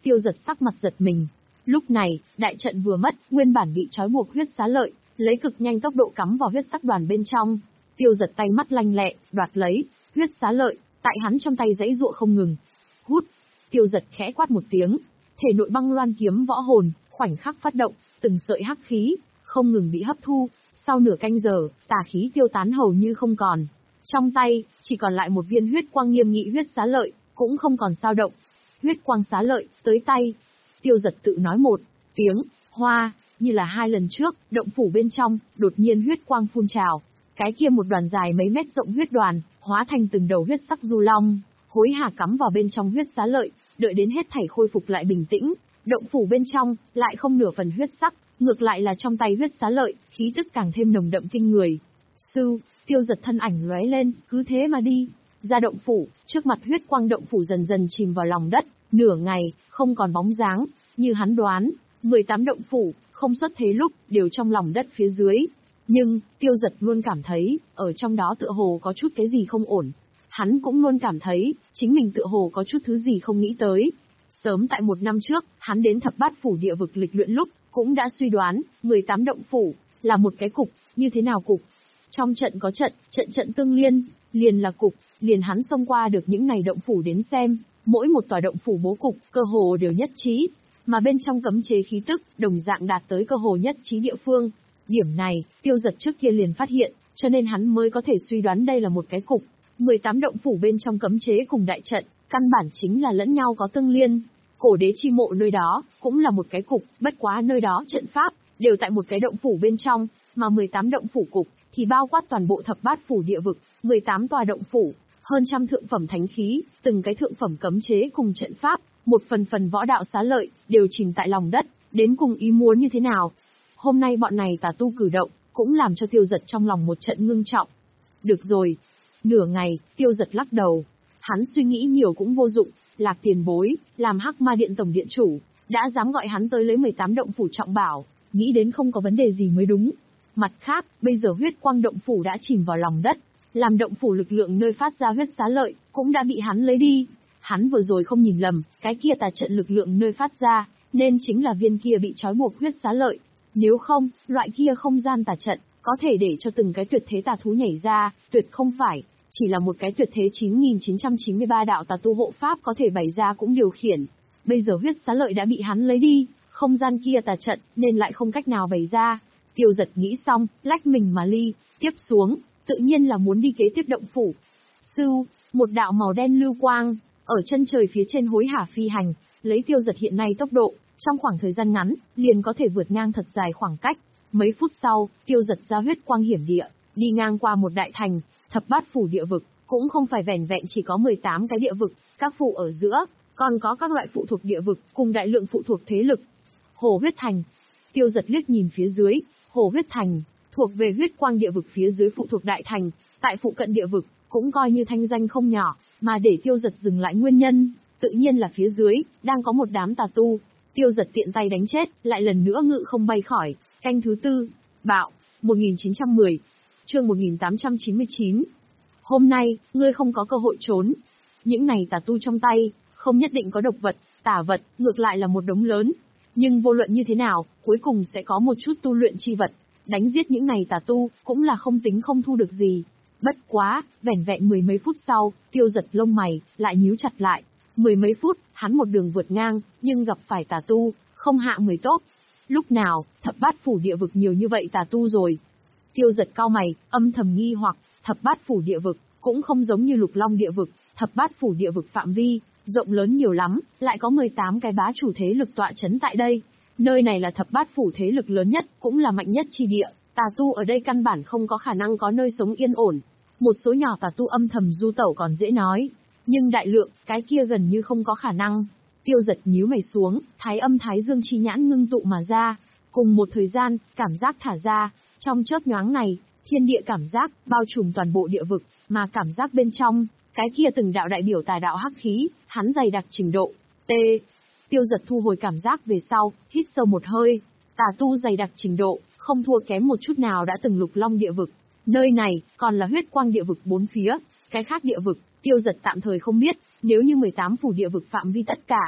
Tiêu Giật sắc mặt giật mình. Lúc này, đại trận vừa mất, nguyên bản bị trói buộc huyết xá lợi, lấy cực nhanh tốc độ cắm vào huyết sắc đoàn bên trong. Tiêu Giật tay mắt lanh lẹ, đoạt lấy huyết xá lợi, tại hắn trong tay giãy giụa không ngừng. Hút! Tiêu Giật khẽ quát một tiếng, thể nội băng loan kiếm võ hồn, khoảnh khắc phát động, từng sợi hắc khí, không ngừng bị hấp thu, sau nửa canh giờ, tà khí tiêu tán hầu như không còn. Trong tay, chỉ còn lại một viên huyết quang nghiêm nghị huyết xá lợi, cũng không còn dao động. Huyết quang xá lợi, tới tay. Tiêu Giật tự nói một tiếng, hoa, như là hai lần trước, động phủ bên trong, đột nhiên huyết quang phun trào. Cái kia một đoàn dài mấy mét rộng huyết đoàn, hóa thành từng đầu huyết sắc du long, hối hả cắm vào bên trong huyết xá lợi, đợi đến hết thảy khôi phục lại bình tĩnh. Động phủ bên trong, lại không nửa phần huyết sắc, ngược lại là trong tay huyết xá lợi, khí tức càng thêm nồng đậm kinh người. Sư, Tiêu Giật thân ảnh lóe lên, cứ thế mà đi. Ra động phủ, trước mặt huyết quang động phủ dần dần chìm vào lòng đất, nửa ngày, không còn bóng dáng, như hắn đoán, mười tám động phủ, không xuất thế lúc, đều trong lòng đất phía dưới. Nhưng, Tiêu Giật luôn cảm thấy, ở trong đó tựa hồ có chút cái gì không ổn. Hắn cũng luôn cảm thấy, chính mình tựa hồ có chút thứ gì không nghĩ tới. Sớm tại một năm trước, hắn đến thập bát phủ địa vực lịch luyện lúc, cũng đã suy đoán, mười tám động phủ, là một cái cục, như thế nào cục? Trong trận có trận, trận trận tương liên, liền là cục, liền hắn xông qua được những này động phủ đến xem, mỗi một tòa động phủ bố cục, cơ hồ đều nhất trí, mà bên trong cấm chế khí tức, đồng dạng đạt tới cơ hồ nhất trí địa phương. Điểm này, Tiêu Giật trước kia liền phát hiện, cho nên hắn mới có thể suy đoán đây là một cái cục. mười tám động phủ bên trong cấm chế cùng đại trận, căn bản chính là lẫn nhau có tương liên. Cổ đế chi mộ nơi đó, cũng là một cái cục, bất quá nơi đó trận pháp, đều tại một cái động phủ bên trong, mà mười tám động phủ cục, thì bao quát toàn bộ thập bát phủ địa vực, mười tám tòa động phủ, hơn trăm thượng phẩm thánh khí, từng cái thượng phẩm cấm chế cùng trận pháp, một phần phần võ đạo xá lợi, đều chìm tại lòng đất, đến cùng ý muốn như thế nào. Hôm nay bọn này tà tu cử động, cũng làm cho Tiêu Giật trong lòng một trận ngưng trọng. Được rồi. Nửa ngày, Tiêu Giật lắc đầu. Hắn suy nghĩ nhiều cũng vô dụng, Lạc tiền bối, làm Hắc Ma Điện tổng điện chủ, đã dám gọi hắn tới lấy mười tám động phủ trọng bảo, nghĩ đến không có vấn đề gì mới đúng. Mặt khác, bây giờ huyết quang động phủ đã chìm vào lòng đất, làm động phủ lực lượng nơi phát ra huyết xá lợi, cũng đã bị hắn lấy đi. Hắn vừa rồi không nhìn lầm, cái kia tà trận lực lượng nơi phát ra, nên chính là viên kia bị trói buộc huyết xá lợi. Nếu không, loại kia không gian tà trận, có thể để cho từng cái tuyệt thế tà thú nhảy ra, tuyệt không phải, chỉ là một cái tuyệt thế chín nghìn chín trăm chín mươi ba đạo tà tu hộ pháp có thể bày ra cũng điều khiển. Bây giờ huyết xá lợi đã bị hắn lấy đi, không gian kia tà trận, nên lại không cách nào bày ra. Tiêu Giật nghĩ xong, lách mình mà ly, tiếp xuống, tự nhiên là muốn đi kế tiếp động phủ. Sư, một đạo màu đen lưu quang, ở chân trời phía trên hối hả phi hành, lấy Tiêu Giật hiện nay tốc độ, trong khoảng thời gian ngắn, liền có thể vượt ngang thật dài khoảng cách. Mấy phút sau, Tiêu Giật ra huyết quang hiểm địa, đi ngang qua một đại thành, thập bát phủ địa vực, cũng không phải vẻn vẹn chỉ có mười tám cái địa vực, các phủ ở giữa, còn có các loại phụ thuộc địa vực, cùng đại lượng phụ thuộc thế lực. Hồ huyết thành. Tiêu Giật liếc nhìn phía dưới, Hồ huyết thành, thuộc về huyết quang địa vực phía dưới phụ thuộc đại thành, tại phụ cận địa vực, cũng coi như thanh danh không nhỏ, mà để Tiêu Giật dừng lại nguyên nhân, tự nhiên là phía dưới, đang có một đám tà tu. Tiêu Giật tiện tay đánh chết, lại lần nữa ngự không bay khỏi. Canh thứ tư, bạo, một nghìn chín trăm mười, chương một nghìn tám trăm chín mươi chín. Hôm nay, ngươi không có cơ hội trốn. Những này tà tu trong tay, không nhất định có độc vật, tà vật, ngược lại là một đống lớn. Nhưng vô luận như thế nào, cuối cùng sẽ có một chút tu luyện chi vật. Đánh giết những này tà tu, cũng là không tính không thu được gì. Bất quá, vẻn vẹn mười mấy phút sau, Tiêu Giật lông mày, lại nhíu chặt lại. Mười mấy phút, hắn một đường vượt ngang, nhưng gặp phải tà tu, không hạ mười tốt. Lúc nào, thập bát phủ địa vực nhiều như vậy tà tu rồi. Tiêu Giật cau mày, âm thầm nghi hoặc, thập bát phủ địa vực, cũng không giống như lục long địa vực, thập bát phủ địa vực phạm vi, rộng lớn nhiều lắm, lại có mười tám cái bá chủ thế lực tọa chấn tại đây. Nơi này là thập bát phủ thế lực lớn nhất, cũng là mạnh nhất chi địa, tà tu ở đây căn bản không có khả năng có nơi sống yên ổn. Một số nhỏ tà tu âm thầm du tẩu còn dễ nói, nhưng đại lượng, cái kia gần như không có khả năng. Tiêu Giật nhíu mày xuống, thái âm thái dương chi nhãn ngưng tụ mà ra. Cùng một thời gian, cảm giác thả ra, trong chớp nhoáng này, thiên địa cảm giác, bao trùm toàn bộ địa vực, mà cảm giác bên trong, cái kia từng đạo đại biểu tà đạo hắc khí, hắn dày đặc trình độ. T. Tiêu Giật thu hồi cảm giác về sau, hít sâu một hơi. Tà tu dày đặc trình độ, không thua kém một chút nào đã từng lục long địa vực. Nơi này, còn là huyết quang địa vực bốn phía, cái khác địa vực, Tiêu Giật tạm thời không biết, nếu như mười tám phủ địa vực phạm vi tất cả,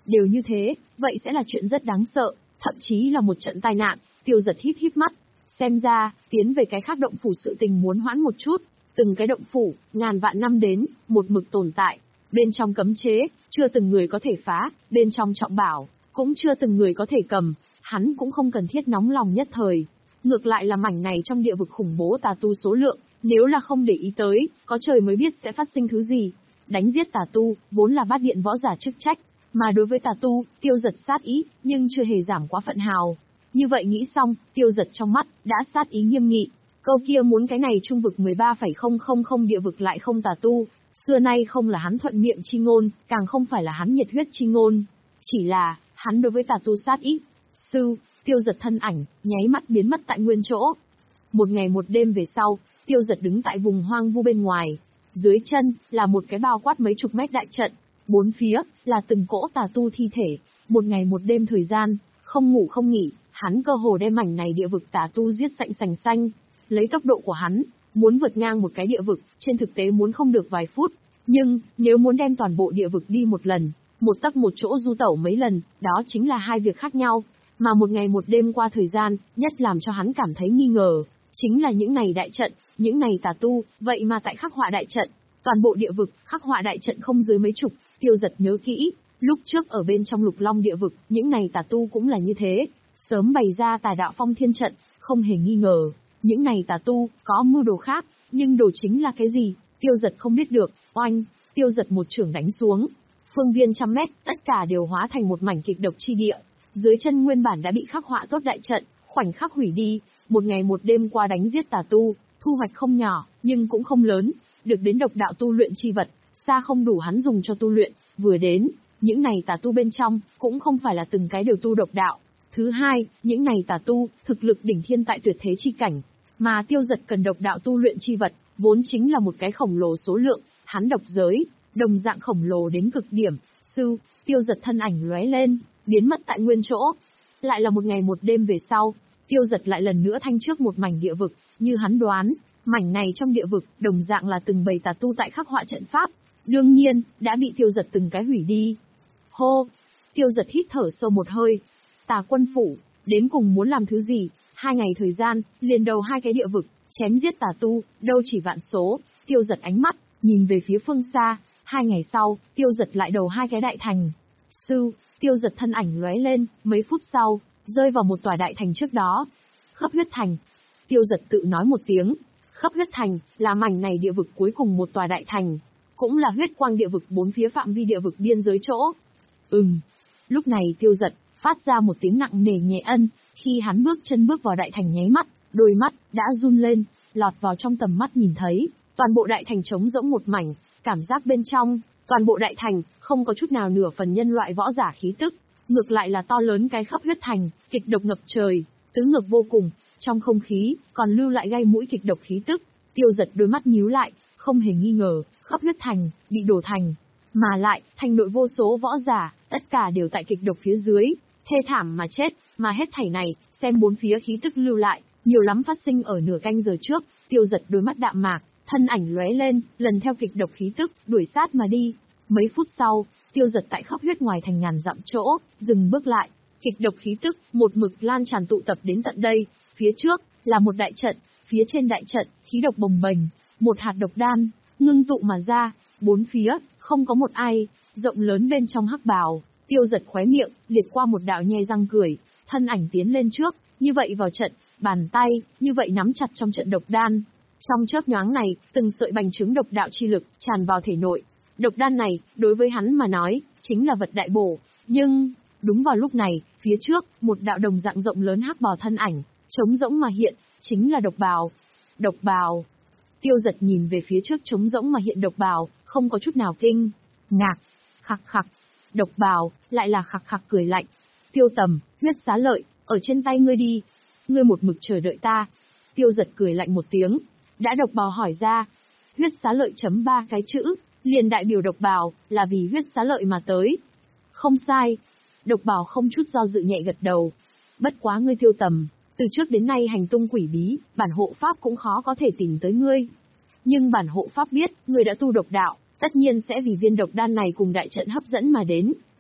đều như thế, vậy sẽ là chuyện rất đáng sợ, thậm chí là một trận tai nạn. Tiêu Dật híp híp mắt. Xem ra, tiến về cái khác động phủ sự tình muốn hoãn một chút. Từng cái động phủ, ngàn vạn năm đến, một mực tồn tại. Bên trong cấm chế, chưa từng người có thể phá, bên trong trọng bảo, cũng chưa từng người có thể cầm. Hắn cũng không cần thiết nóng lòng nhất thời. Ngược lại là mảnh này trong địa vực khủng bố tà tu số lượng, nếu là không để ý tới, có trời mới biết sẽ phát sinh thứ gì. Đánh giết tà tu, vốn là bát điện võ giả chức trách, mà đối với tà tu, Tiêu Dật sát ý, nhưng chưa hề giảm quá phận hào. Như vậy nghĩ xong, Tiêu Dật trong mắt, đã sát ý nghiêm nghị. Câu kia muốn cái này trung vực mười ba phẩy không không không địa vực lại không tà tu, xưa nay không là hắn thuận miệng chi ngôn, càng không phải là hắn nhiệt huyết chi ngôn. Chỉ là, hắn đối với tà tu sát ý. Sư, Tiêu Dật thân ảnh, nháy mắt biến mất tại nguyên chỗ. Một ngày một đêm về sau, Tiêu Dật đứng tại vùng hoang vu bên ngoài. Dưới chân, là một cái bao quát mấy chục mét đại trận. Bốn phía, là từng cỗ tà tu thi thể. Một ngày một đêm thời gian, không ngủ không nghỉ, hắn cơ hồ đem mảnh này địa vực tà tu giết sạch sành xanh. Lấy tốc độ của hắn, muốn vượt ngang một cái địa vực, trên thực tế muốn không được vài phút. Nhưng, nếu muốn đem toàn bộ địa vực đi một lần, một tấc một chỗ du tẩu mấy lần, đó chính là hai việc khác nhau. Mà một ngày một đêm qua thời gian, nhất làm cho hắn cảm thấy nghi ngờ, chính là những này đại trận, những này tà tu, vậy mà tại khắc họa đại trận, toàn bộ địa vực, khắc họa đại trận không dưới mấy chục. Tiêu Dật nhớ kỹ, lúc trước ở bên trong Lục Long địa vực, những này tà tu cũng là như thế, sớm bày ra tà đạo phong thiên trận, không hề nghi ngờ, những này tà tu, có mưu đồ khác, nhưng đồ chính là cái gì, Tiêu Dật không biết được. Oanh, Tiêu Dật một chưởng đánh xuống, phương viên trăm mét, tất cả đều hóa thành một mảnh kịch độc chi địa. Dưới chân nguyên bản đã bị khắc họa tốt đại trận, khoảnh khắc hủy đi, một ngày một đêm qua đánh giết tà tu, thu hoạch không nhỏ, nhưng cũng không lớn, được đến độc đạo tu luyện chi vật, xa không đủ hắn dùng cho tu luyện, vừa đến, những này tà tu bên trong, cũng không phải là từng cái đều tu độc đạo. Thứ hai, những này tà tu, thực lực đỉnh thiên tại tuyệt thế chi cảnh, mà Tiêu Dật cần độc đạo tu luyện chi vật, vốn chính là một cái khổng lồ số lượng, hắn độc giới, đồng dạng khổng lồ đến cực điểm. Sư, Tiêu Dật thân ảnh lóe lên, biến mất tại nguyên chỗ. Lại là một ngày một đêm về sau, Tiêu Dật lại lần nữa thanh trước một mảnh địa vực, như hắn đoán, mảnh này trong địa vực, đồng dạng là từng bầy tà tu tại khắc họa trận pháp, đương nhiên, đã bị Tiêu Dật từng cái hủy đi. Hô, Tiêu Dật hít thở sâu một hơi. Tà Quân phủ, đến cùng muốn làm thứ gì? Hai ngày thời gian, liền đầu hai cái địa vực, chém giết tà tu, đâu chỉ vạn số. Tiêu Dật ánh mắt, nhìn về phía phương xa. Hai ngày sau, Tiêu Dật lại đầu hai cái đại thành. Sư, Tiêu Dật thân ảnh lóe lên, mấy phút sau, rơi vào một tòa đại thành trước đó. Khắp huyết thành. Tiêu Dật tự nói một tiếng. Khắp huyết thành, là mảnh này địa vực cuối cùng một tòa đại thành. Cũng là huyết quang địa vực bốn phía phạm vi địa vực biên giới chỗ. Ừm. Lúc này Tiêu Dật, phát ra một tiếng nặng nề nhẹ ân, khi hắn bước chân bước vào đại thành nháy mắt, đôi mắt, đã run lên, lọt vào trong tầm mắt nhìn thấy, toàn bộ đại thành trống rỗng một mảnh, cảm giác bên trong, toàn bộ đại thành, không có chút nào nửa phần nhân loại võ giả khí tức, ngược lại là to lớn cái khắp huyết thành, kịch độc ngập trời, tứ ngược vô cùng, trong không khí, còn lưu lại gây mũi kịch độc khí tức. Tiêu Dật đôi mắt nhíu lại, không hề nghi ngờ, khắp huyết thành, bị đổ thành, mà lại, thành nội vô số võ giả, tất cả đều tại kịch độc phía dưới, thê thảm mà chết, mà hết thảy này, xem bốn phía khí tức lưu lại, nhiều lắm phát sinh ở nửa canh giờ trước. Tiêu Dật đôi mắt đạm mạc, thân ảnh lóe lên, lần theo kịch độc khí tức, đuổi sát mà đi. Mấy phút sau, Tiêu Dật tại khắp huyết ngoài thành ngàn dặm chỗ, dừng bước lại, kịch độc khí tức, một mực lan tràn tụ tập đến tận đây, phía trước, là một đại trận, phía trên đại trận, khí độc bồng bềnh, một hạt độc đan, ngưng tụ mà ra, bốn phía, không có một ai, rộng lớn bên trong hắc bào. Tiêu Dật khóe miệng, liệt qua một đạo nhe răng cười, thân ảnh tiến lên trước, như vậy vào trận, bàn tay, như vậy nắm chặt trong trận độc đan. Trong chớp nhoáng này, từng sợi bành trướng độc đạo chi lực, tràn vào thể nội. Độc đan này, đối với hắn mà nói, chính là vật đại bổ. Nhưng, đúng vào lúc này, phía trước, một đạo đồng dạng rộng lớn hắc bào thân ảnh, trống rỗng mà hiện, chính là độc bào. Độc bào. Tiêu Dật nhìn về phía trước trống rỗng mà hiện độc bào, không có chút nào kinh ngạc. Khặc khặc. Độc bào, lại là khặc khặc cười lạnh. Tiêu Tầm, huyết xá lợi, ở trên tay ngươi đi. Ngươi một mực chờ đợi ta. Tiêu Dật cười lạnh một tiếng. Đã độc bào hỏi ra. Huyết xá lợi chấm ba cái chữ, liền đại biểu độc bào, là vì huyết xá lợi mà tới. Không sai. Độc bào không chút do dự nhẹ gật đầu. Bất quá ngươi Tiêu Tầm, từ trước đến nay hành tung quỷ bí, bản hộ pháp cũng khó có thể tìm tới ngươi. Nhưng bản hộ pháp biết, ngươi đã tu độc đạo, tất nhiên sẽ vì viên độc đan này cùng đại trận hấp dẫn mà đến.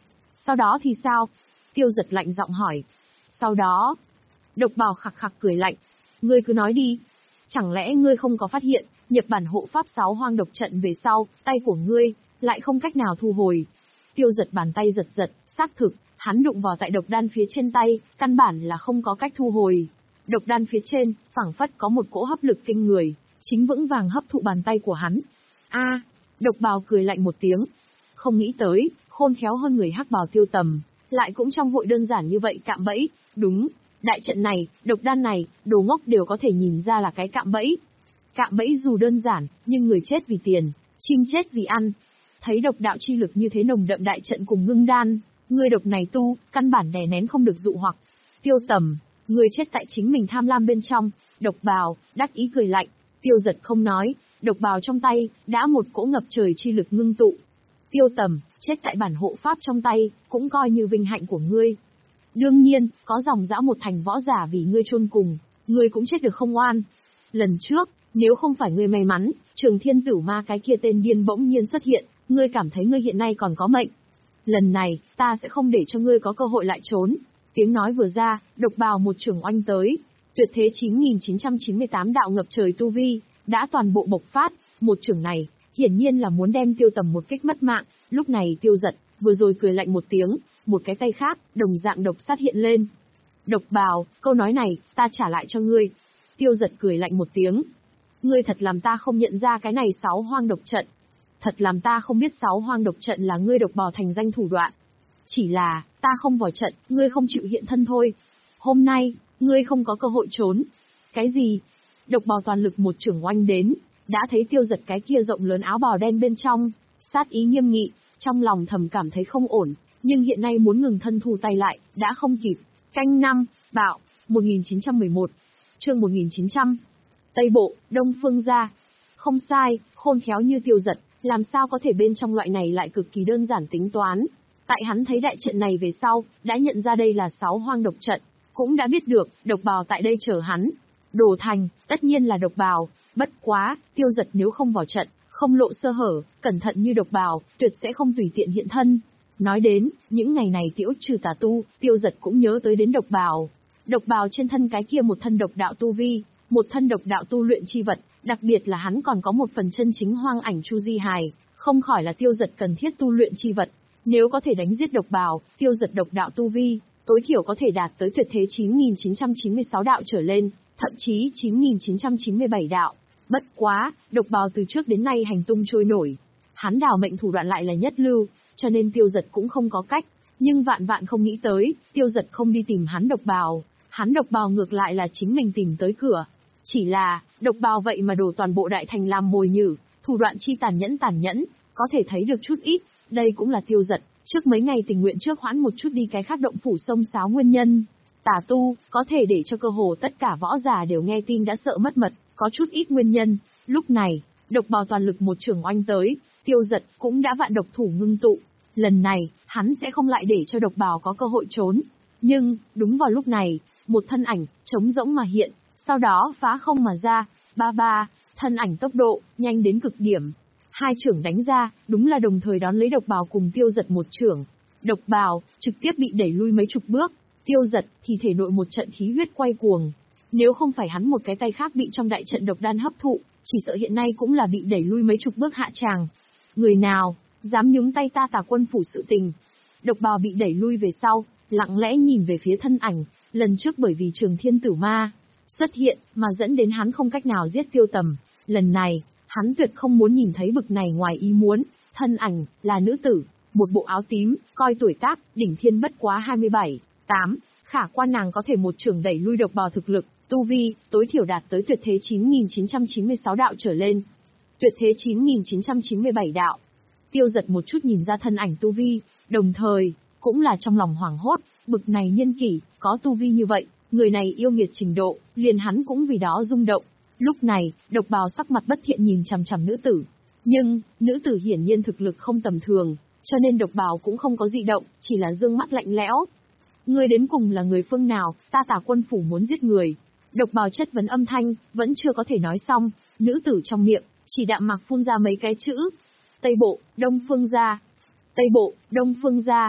Sau đó thì sao? Tiêu Giật lạnh giọng hỏi. Sau đó, Độc Bào khặc khặc cười lạnh. Ngươi cứ nói đi. Chẳng lẽ ngươi không có phát hiện, nhập bản hộ pháp sáu hoang độc trận về sau, tay của ngươi, lại không cách nào thu hồi. Tiêu Giật bàn tay giật giật, xác thực, hắn đụng vào tại độc đan phía trên tay, căn bản là không có cách thu hồi. Độc đan phía trên, phảng phất có một cỗ hấp lực kinh người, chính vững vàng hấp thụ bàn tay của hắn. A, Độc Bào cười lạnh một tiếng. Không nghĩ tới, khôn khéo hơn người hắc bào Tiêu Tầm, lại cũng trong hội đơn giản như vậy cạm bẫy, đúng, đại trận này, độc đan này, đồ ngốc đều có thể nhìn ra là cái cạm bẫy. Cạm bẫy dù đơn giản, nhưng người chết vì tiền, chim chết vì ăn. Thấy độc đạo chi lực như thế nồng đậm đại trận cùng ngưng đan, người độc này tu, căn bản đè nén không được dụ hoặc. Tiêu Tầm, người chết tại chính mình tham lam bên trong. Độc Bào đắc ý cười lạnh. Tiêu Giật không nói, độc bào trong tay đã một cỗ ngập trời chi lực ngưng tụ. Tiêu Tầm, chết tại bản hộ pháp trong tay, cũng coi như vinh hạnh của ngươi. Đương nhiên, có dòng dã một thành võ giả vì ngươi chôn cùng, ngươi cũng chết được không oan. Lần trước, nếu không phải ngươi may mắn, Trường Thiên Tử Ma cái kia tên điên bỗng nhiên xuất hiện, ngươi cảm thấy ngươi hiện nay còn có mệnh. Lần này, ta sẽ không để cho ngươi có cơ hội lại trốn. Tiếng nói vừa ra, Độc Bào một chưởng oanh tới. Tuyệt thế chín nghìn chín trăm chín mươi tám đạo ngập trời tu vi, đã toàn bộ bộc phát, một chưởng này, hiển nhiên là muốn đem Tiêu Tầm một kích mất mạng. Lúc này Tiêu Giật, vừa rồi cười lạnh một tiếng, một cái tay khác, đồng dạng độc sát hiện lên. Độc Bào, câu nói này, ta trả lại cho ngươi. Tiêu Giật cười lạnh một tiếng. Ngươi thật làm ta không nhận ra cái này sáu hoang độc trận. Thật làm ta không biết sáu hoang độc trận là ngươi Độc Bào thành danh thủ đoạn. Chỉ là, ta không vào trận, ngươi không chịu hiện thân thôi. Hôm nay, ngươi không có cơ hội trốn. Cái gì? Độc Bào toàn lực một chưởng oanh đến, đã thấy Tiêu Giật cái kia rộng lớn áo bào đen bên trong, sát ý nghiêm nghị, trong lòng thầm cảm thấy không ổn, nhưng hiện nay muốn ngừng thân thu tay lại, đã không kịp. Canh năm, Bạo, một nghìn chín trăm mười một, chương một nghìn chín trăm. Tây Bộ, Đông Phương gia. Không sai, khôn khéo như Tiêu Giật, làm sao có thể bên trong loại này lại cực kỳ đơn giản tính toán. Tại hắn thấy đại trận này về sau, đã nhận ra đây là sáu hoang độc trận, cũng đã biết được, Độc Bào tại đây chờ hắn. Đồ thành, tất nhiên là Độc Bào, bất quá, Tiêu Giật nếu không vào trận, không lộ sơ hở, cẩn thận như Độc Bào, tuyệt sẽ không tùy tiện hiện thân. Nói đến, những ngày này tiễu trừ tà tu, Tiêu Giật cũng nhớ tới đến Độc Bào. Độc Bào trên thân cái kia một thân độc đạo tu vi, một thân độc đạo tu luyện chi vật, đặc biệt là hắn còn có một phần chân chính hoang ảnh chu di hài, không khỏi là Tiêu Giật cần thiết tu luyện chi vật. Nếu có thể đánh giết Độc Bào, Tiêu Giật độc đạo tu vi, tối thiểu có thể đạt tới tuyệt thế chín nghìn chín trăm chín mươi sáu đạo trở lên, thậm chí chín nghìn chín trăm chín mươi bảy đạo. Bất quá, Độc Bào từ trước đến nay hành tung trôi nổi. Hắn đào mệnh thủ đoạn lại là nhất lưu, cho nên Tiêu Giật cũng không có cách. Nhưng vạn vạn không nghĩ tới, Tiêu Giật không đi tìm hắn Độc Bào, hắn Độc Bào ngược lại là chính mình tìm tới cửa. Chỉ là, Độc Bào vậy mà đổ toàn bộ đại thành làm mồi nhử, thủ đoạn chi tàn nhẫn tàn nhẫn, có thể thấy được chút ít. Đây cũng là Tiêu Giật, trước mấy ngày tình nguyện trước hoãn một chút đi cái khác động phủ sông sáo nguyên nhân. Tà tu, có thể để cho cơ hồ tất cả võ giả đều nghe tin đã sợ mất mật, có chút ít nguyên nhân. Lúc này, Độc Bào toàn lực một trường oanh tới, Tiêu Giật cũng đã vạn độc thủ ngưng tụ. Lần này, hắn sẽ không lại để cho Độc Bào có cơ hội trốn. Nhưng, đúng vào lúc này, một thân ảnh, trống rỗng mà hiện, sau đó phá không mà ra, ba ba, thân ảnh tốc độ, nhanh đến cực điểm. Hai trưởng đánh ra, đúng là đồng thời đón lấy Độc Bào cùng Tiêu Giật một trưởng. Độc Bào, trực tiếp bị đẩy lui mấy chục bước, Tiêu Giật, thì thể nội một trận khí huyết quay cuồng. Nếu không phải hắn một cái tay khác bị trong đại trận độc đan hấp thụ, chỉ sợ hiện nay cũng là bị đẩy lui mấy chục bước hạ tràng. Người nào, dám nhúng tay ta Tà Quân phủ sự tình. Độc Bào bị đẩy lui về sau, lặng lẽ nhìn về phía thân ảnh, lần trước bởi vì Trường Thiên Tử Ma xuất hiện mà dẫn đến hắn không cách nào giết Tiêu Tầm. Lần này, hắn tuyệt không muốn nhìn thấy bực này ngoài ý muốn, thân ảnh, là nữ tử, một bộ áo tím, coi tuổi tác, đỉnh thiên bất quá hai mươi bảy, tám, khả quan nàng có thể một trường đẩy lui Độc Bào thực lực, tu vi, tối thiểu đạt tới tuyệt thế chín nghìn chín trăm chín mươi sáu đạo trở lên. Tuyệt thế chín nghìn chín trăm chín mươi bảy đạo. Tiêu Giật một chút nhìn ra thân ảnh tu vi, đồng thời, cũng là trong lòng hoảng hốt, bực này nhân kỷ, có tu vi như vậy, người này yêu nghiệt trình độ, liền hắn cũng vì đó rung động. Lúc này, Độc Bào sắc mặt bất thiện nhìn chằm chằm nữ tử. Nhưng, nữ tử hiển nhiên thực lực không tầm thường, cho nên Độc Bào cũng không có dị động, chỉ là dương mắt lạnh lẽo. Người đến cùng là người phương nào, ta Tà Quân phủ muốn giết người. Độc Bào chất vấn âm thanh, vẫn chưa có thể nói xong, nữ tử trong miệng, chỉ đạm mạc phun ra mấy cái chữ. Tây Bộ, Đông Phương gia. Tây Bộ, Đông Phương gia.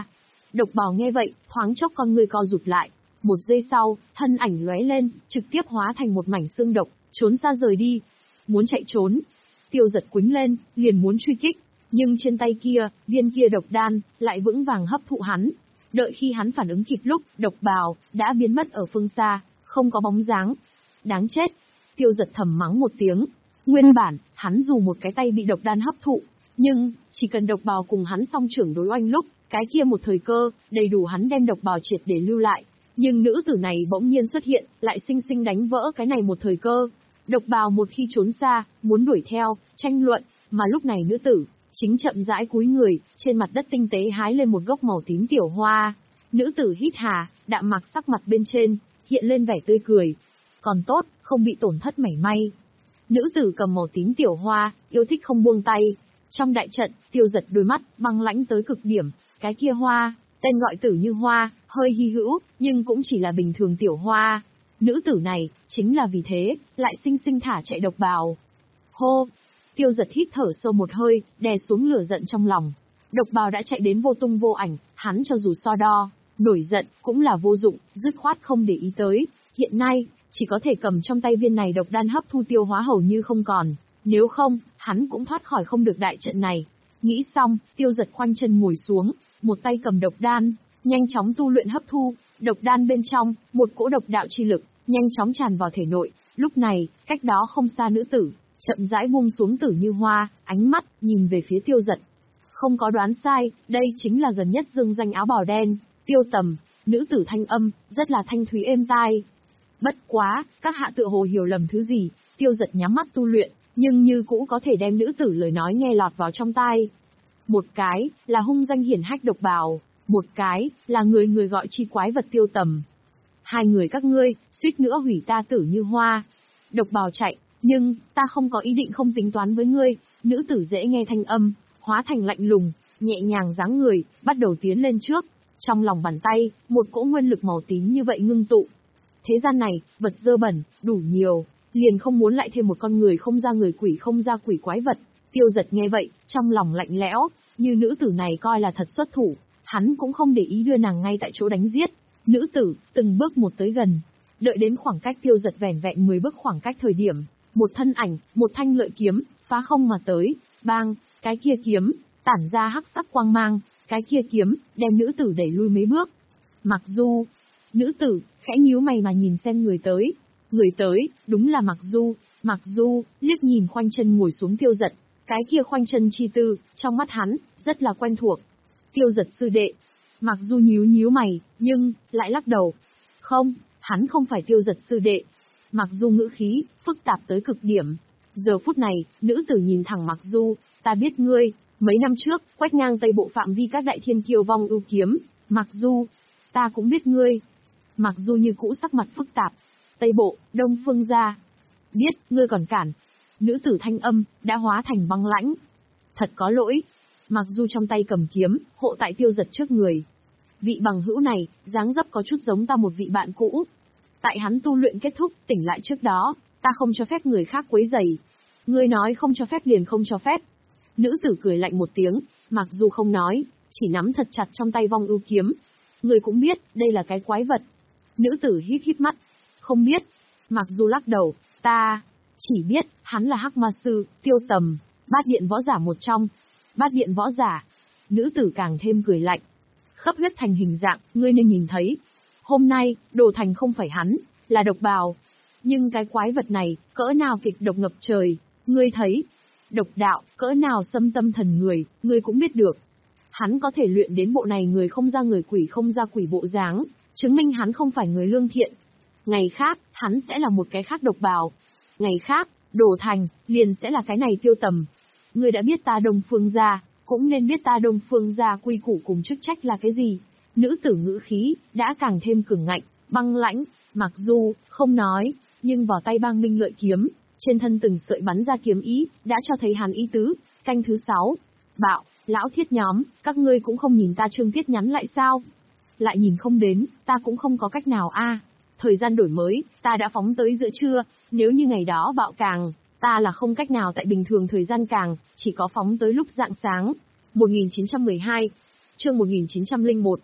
Độc Bào nghe vậy, thoáng chốc con người co rụt lại. Một giây sau, thân ảnh lóe lên, trực tiếp hóa thành một mảnh xương độc, trốn xa rời đi. Muốn chạy trốn. Tiêu Giật quĩnh lên, liền muốn truy kích. Nhưng trên tay kia, viên kia độc đan, lại vững vàng hấp thụ hắn. Đợi khi hắn phản ứng kịp lúc, Độc Bào đã biến mất ở phương xa, không có bóng dáng. Đáng chết. Tiêu Giật thầm mắng một tiếng. Nguyên bản, hắn dù một cái tay bị độc đan hấp thụ, nhưng, chỉ cần Độc Bào cùng hắn song trưởng đối oanh lúc, cái kia một thời cơ, đầy đủ hắn đem Độc Bào triệt để lưu lại. Nhưng nữ tử này bỗng nhiên xuất hiện, lại sinh sinh đánh vỡ cái này một thời cơ. Độc Bào một khi trốn xa, muốn đuổi theo, tranh luận, mà lúc này nữ tử, chính chậm rãi cúi người, trên mặt đất tinh tế hái lên một gốc màu tím tiểu hoa. Nữ tử hít hà, đạm mạc sắc mặt bên trên, hiện lên vẻ tươi cười. Còn tốt, không bị tổn thất mảy may. Nữ tử cầm màu tím tiểu hoa, yêu thích không buông tay. Trong đại trận, Tiêu Giật đôi mắt, băng lãnh tới cực điểm, cái kia hoa, tên gọi Tử Như Hoa, hơi hy hữu, nhưng cũng chỉ là bình thường tiểu hoa. Nữ tử này, chính là vì thế, lại sinh sinh thả chạy Độc Bào. Hô! Tiêu Giật hít thở sâu một hơi, đè xuống lửa giận trong lòng. Độc Bào đã chạy đến vô tung vô ảnh, hắn cho dù so đo, nổi giận, cũng là vô dụng, dứt khoát không để ý tới. Hiện nay, chỉ có thể cầm trong tay viên này độc đan hấp thu tiêu hóa hầu như không còn. Nếu không, hắn cũng thoát khỏi không được đại trận này. Nghĩ xong, Tiêu Giật khoanh chân ngồi xuống, một tay cầm độc đan, nhanh chóng tu luyện hấp thu. Độc đan bên trong, một cỗ độc đạo chi lực, nhanh chóng tràn vào thể nội. Lúc này, cách đó không xa nữ tử, chậm rãi buông xuống Tử Như Hoa, ánh mắt, nhìn về phía Tiêu Giật. Không có đoán sai, đây chính là gần nhất dương danh áo bào đen, Tiêu Tầm. Nữ tử thanh âm, rất là thanh thúy êm tai. Bất quá, các hạ tựa hồ hiểu lầm thứ gì, Tiêu Giật nhắm mắt tu luyện, nhưng như cũ có thể đem nữ tử lời nói nghe lọt vào trong tai. Một cái, là hung danh hiển hách Độc Bào, một cái, là người người gọi chi quái vật Tiêu Tầm. Hai người các ngươi, suýt nữa hủy ta Tử Như Hoa. Độc Bào chạy, nhưng, ta không có ý định không tính toán với ngươi. Nữ tử dễ nghe thanh âm, hóa thành lạnh lùng, nhẹ nhàng dáng người, bắt đầu tiến lên trước. Trong lòng bàn tay, một cỗ nguyên lực màu tím như vậy ngưng tụ. Thế gian này, vật dơ bẩn, đủ nhiều, liền không muốn lại thêm một con người không ra người quỷ không ra quỷ quái vật. Tiêu Giật nghe vậy, trong lòng lạnh lẽo, như nữ tử này coi là thật xuất thủ, hắn cũng không để ý đưa nàng ngay tại chỗ đánh giết. Nữ tử, từng bước một tới gần, đợi đến khoảng cách Tiêu Giật vẻn vẹn mười bước khoảng cách thời điểm, một thân ảnh, một thanh lợi kiếm, phá không mà tới, bang, cái kia kiếm, tản ra hắc sắc quang mang, cái kia kiếm, đem nữ tử đẩy lui mấy bước. Mặc Du, nữ tử, khẽ nhíu mày mà nhìn xem người tới. Người tới, đúng là Mặc Du. Mặc Du, liếc nhìn khoanh chân ngồi xuống Tiêu Giật, cái kia khoanh chân chi tư, trong mắt hắn, rất là quen thuộc. Tiêu Giật sư đệ. Mặc Du nhíu nhíu mày, nhưng, lại lắc đầu. Không, hắn không phải Tiêu Giật sư đệ. Mặc Du ngữ khí, phức tạp tới cực điểm. Giờ phút này, nữ tử nhìn thẳng Mặc Du, ta biết ngươi, mấy năm trước, quét ngang Tây Bộ phạm vi các đại thiên kiêu vong ưu kiếm. Mặc Du, ta cũng biết ngươi. Mặc Du như cũ sắc mặt phức tạp. Tây Bộ, Đông Phương gia. Biết, ngươi còn cản. Nữ tử thanh âm, đã hóa thành băng lãnh. Thật có lỗi. Mặc Du trong tay cầm kiếm, hộ tại Tiêu Giật trước người. Vị bằng hữu này, dáng dấp có chút giống ta một vị bạn cũ. Tại hắn tu luyện kết thúc, tỉnh lại trước đó, ta không cho phép người khác quấy rầy. Ngươi nói không cho phép liền không cho phép. Nữ tử cười lạnh một tiếng, Mặc Du không nói, chỉ nắm thật chặt trong tay vong ưu kiếm. Ngươi cũng biết, đây là cái quái vật. Nữ tử híp híp mắt. Không biết. Mặc Du lắc đầu, ta chỉ biết, hắn là Hắc Ma Sư, Tiêu Tầm, bát điện võ giả một trong. Bát điện võ giả. Nữ tử càng thêm cười lạnh. Khắp huyết thành hình dạng, ngươi nên nhìn thấy. Hôm nay, đồ thành không phải hắn, là Độc Bào. Nhưng cái quái vật này, cỡ nào kịch độc ngập trời, ngươi thấy. Độc đạo, cỡ nào xâm tâm thần người, ngươi cũng biết được. Hắn có thể luyện đến bộ này người không ra người quỷ không ra quỷ bộ dáng, chứng minh hắn không phải người lương thiện. Ngày khác, hắn sẽ là một cái khác Độc Bào. Ngày khác, đồ thành, liền sẽ là cái này Tiêu Tầm. Ngươi đã biết ta Đông Phương gia, cũng nên biết ta Đông Phương gia quy củ cùng chức trách là cái gì. Nữ tử ngữ khí, đã càng thêm cường ngạnh, băng lãnh. Mặc dù, không nói, nhưng vào tay bang minh lợi kiếm, trên thân từng sợi bắn ra kiếm ý, đã cho thấy hắn ý tứ. Canh thứ sáu. Bạo, lão thiết nhóm, các ngươi cũng không nhìn ta trương tiết nhắn lại sao? Lại nhìn không đến, ta cũng không có cách nào a. Thời gian đổi mới, ta đã phóng tới giữa trưa, nếu như ngày đó bạo càng, ta là không cách nào tại bình thường thời gian càng, chỉ có phóng tới lúc rạng sáng. một nghìn chín trăm mười hai, chương một nghìn chín trăm lẻ một,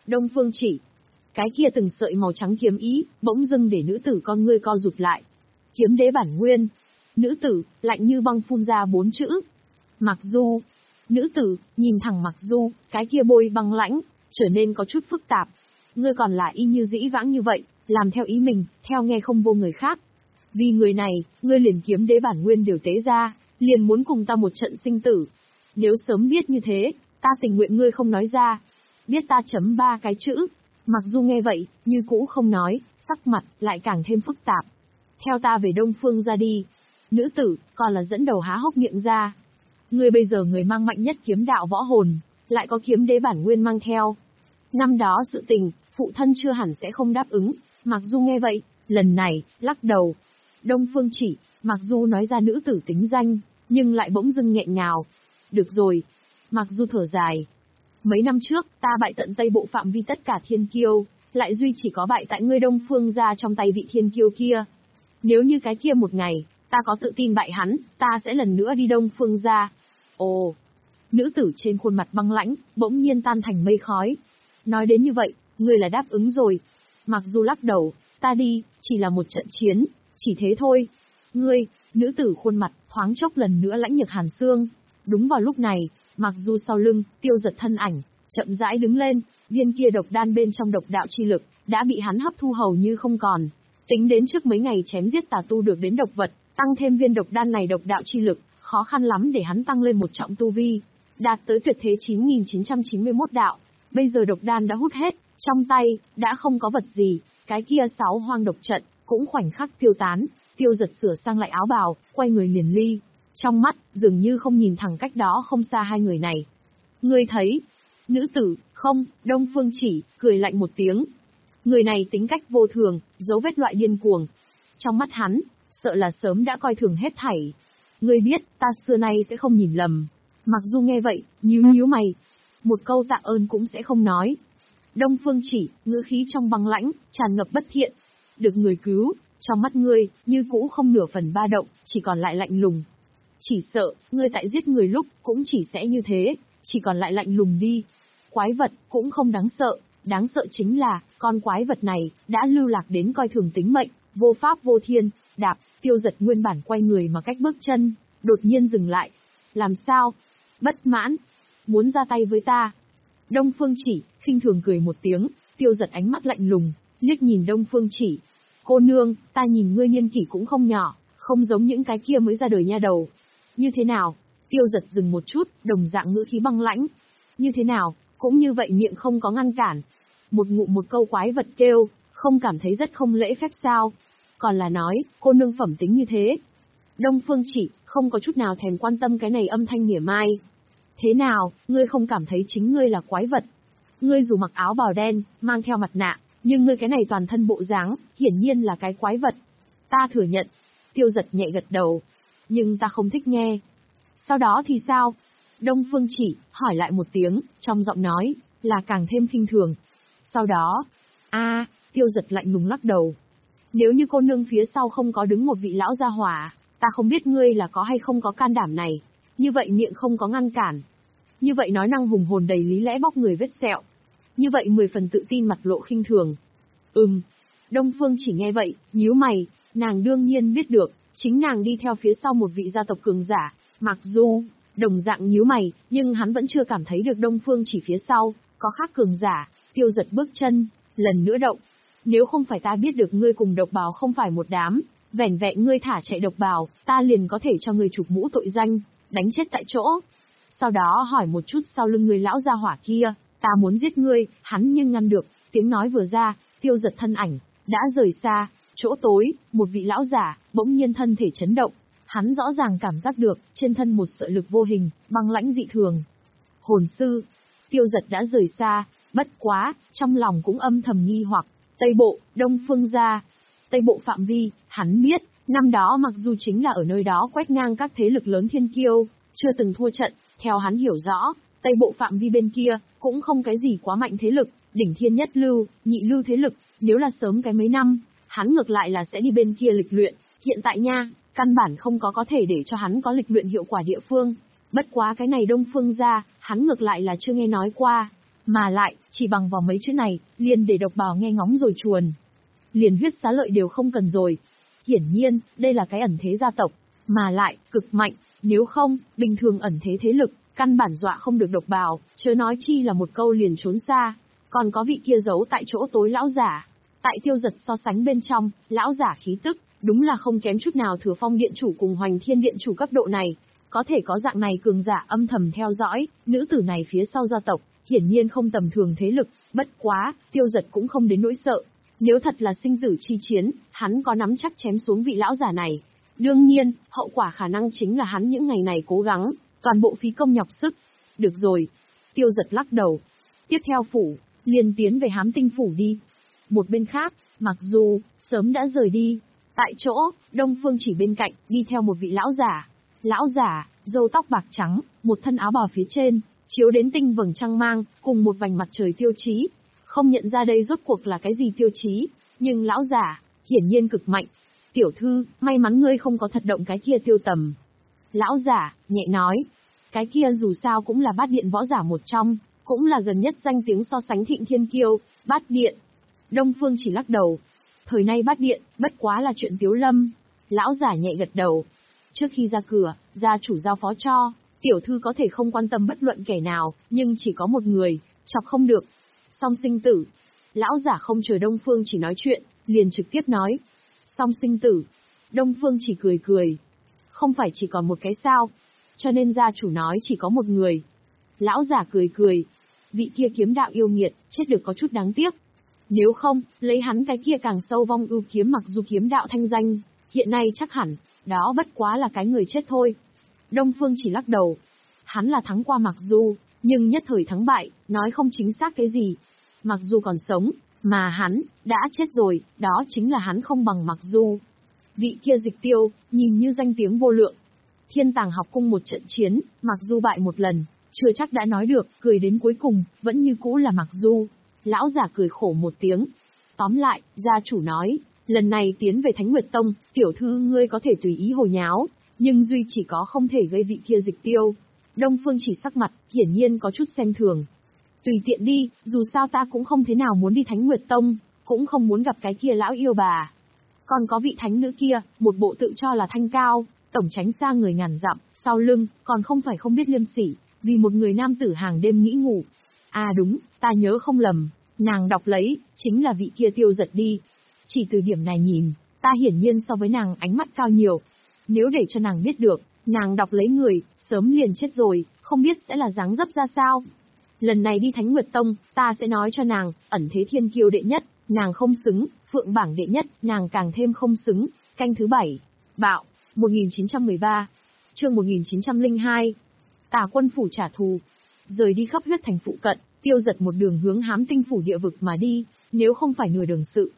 Đông Phương Chỉ. Cái kia từng sợi màu trắng kiếm ý, bỗng dưng để nữ tử con ngươi co rụt lại. Kiếm đế bản nguyên. Nữ tử, lạnh như băng phun ra bốn chữ. Mặc Du. Nữ tử, nhìn thẳng Mặc Du, cái kia bôi băng lãnh, trở nên có chút phức tạp. Ngươi còn là y như dĩ vãng như vậy, làm theo ý mình, theo nghe không vô người khác. Vì người này, ngươi liền kiếm đế bản nguyên đều tế ra, liền muốn cùng ta một trận sinh tử. Nếu sớm biết như thế, ta tình nguyện ngươi không nói ra. Biết ta chấm ba cái chữ. Mặc dù nghe vậy, như cũ không nói, sắc mặt lại càng thêm phức tạp. Theo ta về Đông Phương ra đi. Nữ tử, còn là dẫn đầu há hốc miệng ra. Ngươi bây giờ người mang mạnh nhất kiếm đạo võ hồn, lại có kiếm đế bản nguyên mang theo. Năm đó sự tình, phụ thân chưa hẳn sẽ không đáp ứng. Mặc dù nghe vậy, lần này, lắc đầu. Đông Phương Chỉ, mặc dù nói ra nữ tử tính danh, nhưng lại bỗng dưng nghẹn ngào. Được rồi. Mặc dù thở dài. Mấy năm trước, ta bại tận Tây Bộ phạm vi tất cả thiên kiêu, lại duy chỉ có bại tại ngươi Đông Phương ra trong tay vị thiên kiêu kia. Nếu như cái kia một ngày, ta có tự tin bại hắn, ta sẽ lần nữa đi Đông Phương ra. Ồ! Nữ tử trên khuôn mặt băng lãnh, bỗng nhiên tan thành mây khói. Nói đến như vậy, ngươi là đáp ứng rồi. Mặc dù lắc đầu, ta đi, chỉ là một trận chiến, chỉ thế thôi. Ngươi, nữ tử khuôn mặt, thoáng chốc lần nữa lãnh nhược hàn xương. Đúng vào lúc này, mặc dù sau lưng, Tiêu Giật thân ảnh, chậm rãi đứng lên, viên kia độc đan bên trong độc đạo chi lực, đã bị hắn hấp thu hầu như không còn. Tính đến trước mấy ngày chém giết tà tu được đến độc vật, tăng thêm viên độc đan này độc đạo chi lực, khó khăn lắm để hắn tăng lên một trọng tu vi, đạt tới tuyệt thế chín nghìn chín trăm chín mươi mốt đạo. Bây giờ độc đan đã hút hết, trong tay, đã không có vật gì, cái kia sáu hoang độc trận, cũng khoảnh khắc tiêu tán. Tiêu Giật sửa sang lại áo bào, quay người liền ly. Trong mắt, dường như không nhìn thẳng cách đó không xa hai người này. Ngươi thấy, nữ tử, không, Đông Phương Chỉ, cười lạnh một tiếng. Người này tính cách vô thường, dấu vết loại điên cuồng. Trong mắt hắn, sợ là sớm đã coi thường hết thảy. Ngươi biết, ta xưa nay sẽ không nhìn lầm. Mặc dù nghe vậy, nhíu nhíu mày. Một câu tạ ơn cũng sẽ không nói. Đông Phương Chỉ, ngữ khí trong băng lãnh, tràn ngập bất thiện. Được người cứu, trong mắt ngươi, như cũ không nửa phần ba động, chỉ còn lại lạnh lùng. Chỉ sợ, ngươi tại giết người lúc, cũng chỉ sẽ như thế, chỉ còn lại lạnh lùng đi. Quái vật, cũng không đáng sợ, đáng sợ chính là, con quái vật này, đã lưu lạc đến coi thường tính mệnh, vô pháp vô thiên, đạp, Tiêu Giật nguyên bản quay người mà cách bước chân, đột nhiên dừng lại. Làm sao? Bất mãn? Muốn ra tay với ta? Đông Phương Chỉ, khinh thường cười một tiếng, Tiêu Giật ánh mắt lạnh lùng, liếc nhìn Đông Phương Chỉ. Cô nương, ta nhìn ngươi niên kỷ cũng không nhỏ, không giống những cái kia mới ra đời nha đầu. Như thế nào? Tiêu Giật dừng một chút, đồng dạng ngữ khí băng lãnh. Như thế nào? Cũng như vậy miệng không có ngăn cản. Một ngụm một câu quái vật kêu, không cảm thấy rất không lễ phép sao? Còn là nói, cô nương phẩm tính như thế. Đông Phương Chỉ, không có chút nào thèm quan tâm cái này âm thanh mỉa mai. Thế nào, ngươi không cảm thấy chính ngươi là quái vật? Ngươi dù mặc áo bào đen, mang theo mặt nạ, nhưng ngươi cái này toàn thân bộ dáng, hiển nhiên là cái quái vật. Ta thừa nhận. Tiêu Giật nhẹ gật đầu. Nhưng ta không thích nghe. Sau đó thì sao? Đông Phương Chỉ, hỏi lại một tiếng, trong giọng nói, là càng thêm khinh thường. Sau đó, a Tiêu Giật lạnh lùng lắc đầu. Nếu như cô nương phía sau không có đứng một vị lão gia hỏa, ta không biết ngươi là có hay không có can đảm này. Như vậy miệng không có ngăn cản. Như vậy nói năng hùng hồn đầy lý lẽ bóc người vết sẹo. Như vậy mười phần tự tin mặt lộ khinh thường. Ừm. Đông Phương Chỉ nghe vậy, nhíu mày, nàng đương nhiên biết được, chính nàng đi theo phía sau một vị gia tộc cường giả, mặc dù, đồng dạng nhíu mày, nhưng hắn vẫn chưa cảm thấy được Đông Phương Chỉ phía sau, có khác cường giả. Tiêu Giật bước chân, lần nữa động. Nếu không phải ta biết được ngươi cùng độc bào không phải một đám, vẻn vẹn ngươi thả chạy độc bào, ta liền có thể cho ngươi chụp mũ tội danh, đánh chết tại chỗ. Sau đó hỏi một chút sau lưng người lão gia hỏa kia, ta muốn giết ngươi, hắn nhưng ngăn được, tiếng nói vừa ra, Tiêu Giật thân ảnh, đã rời xa, chỗ tối, một vị lão giả, bỗng nhiên thân thể chấn động, hắn rõ ràng cảm giác được, trên thân một sợi lực vô hình, băng lãnh dị thường. Hồn sư, Tiêu Giật đã rời xa, bất quá, trong lòng cũng âm thầm nghi hoặc, Tây Bộ, Đông Phương gia, Tây Bộ phạm vi, hắn biết, năm đó mặc dù chính là ở nơi đó quét ngang các thế lực lớn thiên kiêu, chưa từng thua trận, theo hắn hiểu rõ, Tây Bộ phạm vi bên kia, cũng không cái gì quá mạnh thế lực, đỉnh thiên nhất lưu, nhị lưu thế lực, nếu là sớm cái mấy năm, hắn ngược lại là sẽ đi bên kia lịch luyện, hiện tại nha, căn bản không có có thể để cho hắn có lịch luyện hiệu quả địa phương. Bất quá cái này Đông Phương gia, hắn ngược lại là chưa nghe nói qua. Mà lại, chỉ bằng vào mấy chữ này, liền để độc bào nghe ngóng rồi chuồn. Liền huyết xá lợi đều không cần rồi. Hiển nhiên, đây là cái ẩn thế gia tộc, mà lại, cực mạnh, nếu không, bình thường ẩn thế thế lực, căn bản dọa không được độc bào, chớ nói chi là một câu liền trốn xa. Còn có vị kia giấu tại chỗ tối lão giả. Tại Tiêu Giật so sánh bên trong, lão giả khí tức, đúng là không kém chút nào Thừa Phong điện chủ cùng Hoành Thiên điện chủ cấp độ này. Có thể có dạng này cường giả âm thầm theo dõi, nữ tử này phía sau gia tộc, hiển nhiên không tầm thường thế lực, bất quá, Tiêu Giật cũng không đến nỗi sợ. Nếu thật là sinh tử chi chiến, hắn có nắm chắc chém xuống vị lão giả này. Đương nhiên, hậu quả khả năng chính là hắn những ngày này cố gắng, toàn bộ phí công nhọc sức. Được rồi. Tiêu Giật lắc đầu. Tiếp theo phủ, liền tiến về Hám Tinh phủ đi. Một bên khác, mặc dù sớm đã rời đi, tại chỗ, Đông Phương Chỉ bên cạnh, đi theo một vị lão giả. Lão giả, râu tóc bạc trắng, một thân áo bào phía trên, chiếu đến tinh vầng trăng mang, cùng một vành mặt trời tiêu chí. Không nhận ra đây rốt cuộc là cái gì tiêu chí, nhưng lão giả, hiển nhiên cực mạnh. Tiểu thư, may mắn ngươi không có thật động cái kia tiêu tầm. Lão giả, nhẹ nói. Cái kia dù sao cũng là bát điện võ giả một trong, cũng là gần nhất danh tiếng so sánh thịnh thiên kiêu, bát điện. Đông Phương Chỉ lắc đầu. Thời nay bát điện, bất quá là chuyện tiếu lâm. Lão giả nhẹ gật đầu. Trước khi ra cửa, gia chủ giao phó cho, tiểu thư có thể không quan tâm bất luận kẻ nào, nhưng chỉ có một người, chọc không được. Song sinh tử. Lão giả không chờ Đông Phương Chỉ nói chuyện, liền trực tiếp nói. Song sinh tử. Đông Phương Chỉ cười cười. Không phải chỉ còn một cái sao, cho nên gia chủ nói chỉ có một người. Lão giả cười cười. Vị kia kiếm đạo yêu nghiệt, chết được có chút đáng tiếc. Nếu không, lấy hắn cái kia càng sâu vong ưu kiếm mặc dù kiếm đạo thanh danh, hiện nay chắc hẳn, đó bất quá là cái người chết thôi. Đông Phương Chỉ lắc đầu. Hắn là thắng qua Mặc Du, nhưng nhất thời thắng bại, nói không chính xác cái gì. Mặc dù còn sống, mà hắn, đã chết rồi, đó chính là hắn không bằng Mặc Du. Vị kia Dịch Tiêu, nhìn như danh tiếng vô lượng. Thiên Tàng học cung một trận chiến, Mặc Du bại một lần, chưa chắc đã nói được, cười đến cuối cùng, vẫn như cũ là Mặc Du. Lão giả cười khổ một tiếng. Tóm lại, gia chủ nói, lần này tiến về Thánh Nguyệt Tông, tiểu thư ngươi có thể tùy ý hồ nháo, nhưng duy chỉ có không thể gây vị kia Dịch Tiêu. Đông Phương Chỉ sắc mặt, hiển nhiên có chút xem thường. Tùy tiện đi, dù sao ta cũng không thế nào muốn đi Thánh Nguyệt Tông, cũng không muốn gặp cái kia lão yêu bà. Còn có vị thánh nữ kia, một bộ tự cho là thanh cao, tổng tránh xa người ngàn dặm, sau lưng, còn không phải không biết liêm sỉ, vì một người nam tử hàng đêm nghĩ ngủ. À đúng, ta nhớ không lầm, nàng đọc lấy, chính là vị kia Tiêu Giật đi. Chỉ từ điểm này nhìn, ta hiển nhiên so với nàng ánh mắt cao nhiều. Nếu để cho nàng biết được, nàng đọc lấy người, sớm liền chết rồi, không biết sẽ là dáng dấp ra sao. Lần này đi Thánh Nguyệt Tông, ta sẽ nói cho nàng, ẩn thế thiên kiêu đệ nhất, nàng không xứng, phượng bảng đệ nhất, nàng càng thêm không xứng. Canh thứ bảy, Bạo, một nghìn chín trăm mười ba, chương một nghìn chín trăm lẻ hai. Tà quân phủ trả thù. Rời đi khắp huyết thành phụ cận, Tiêu Giật một đường hướng Hám Tinh phủ địa vực mà đi, nếu không phải nửa đường sự.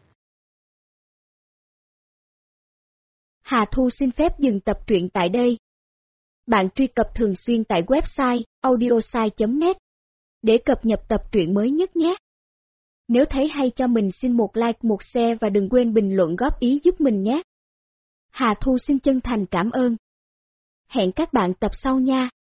Hà Thu xin phép dừng tập truyện tại đây. Bạn truy cập thường xuyên tại website audiosai chấm net để cập nhật tập truyện mới nhất nhé. Nếu thấy hay cho mình xin một like, một share và đừng quên bình luận góp ý giúp mình nhé. Hà Thu xin chân thành cảm ơn. Hẹn các bạn tập sau nha.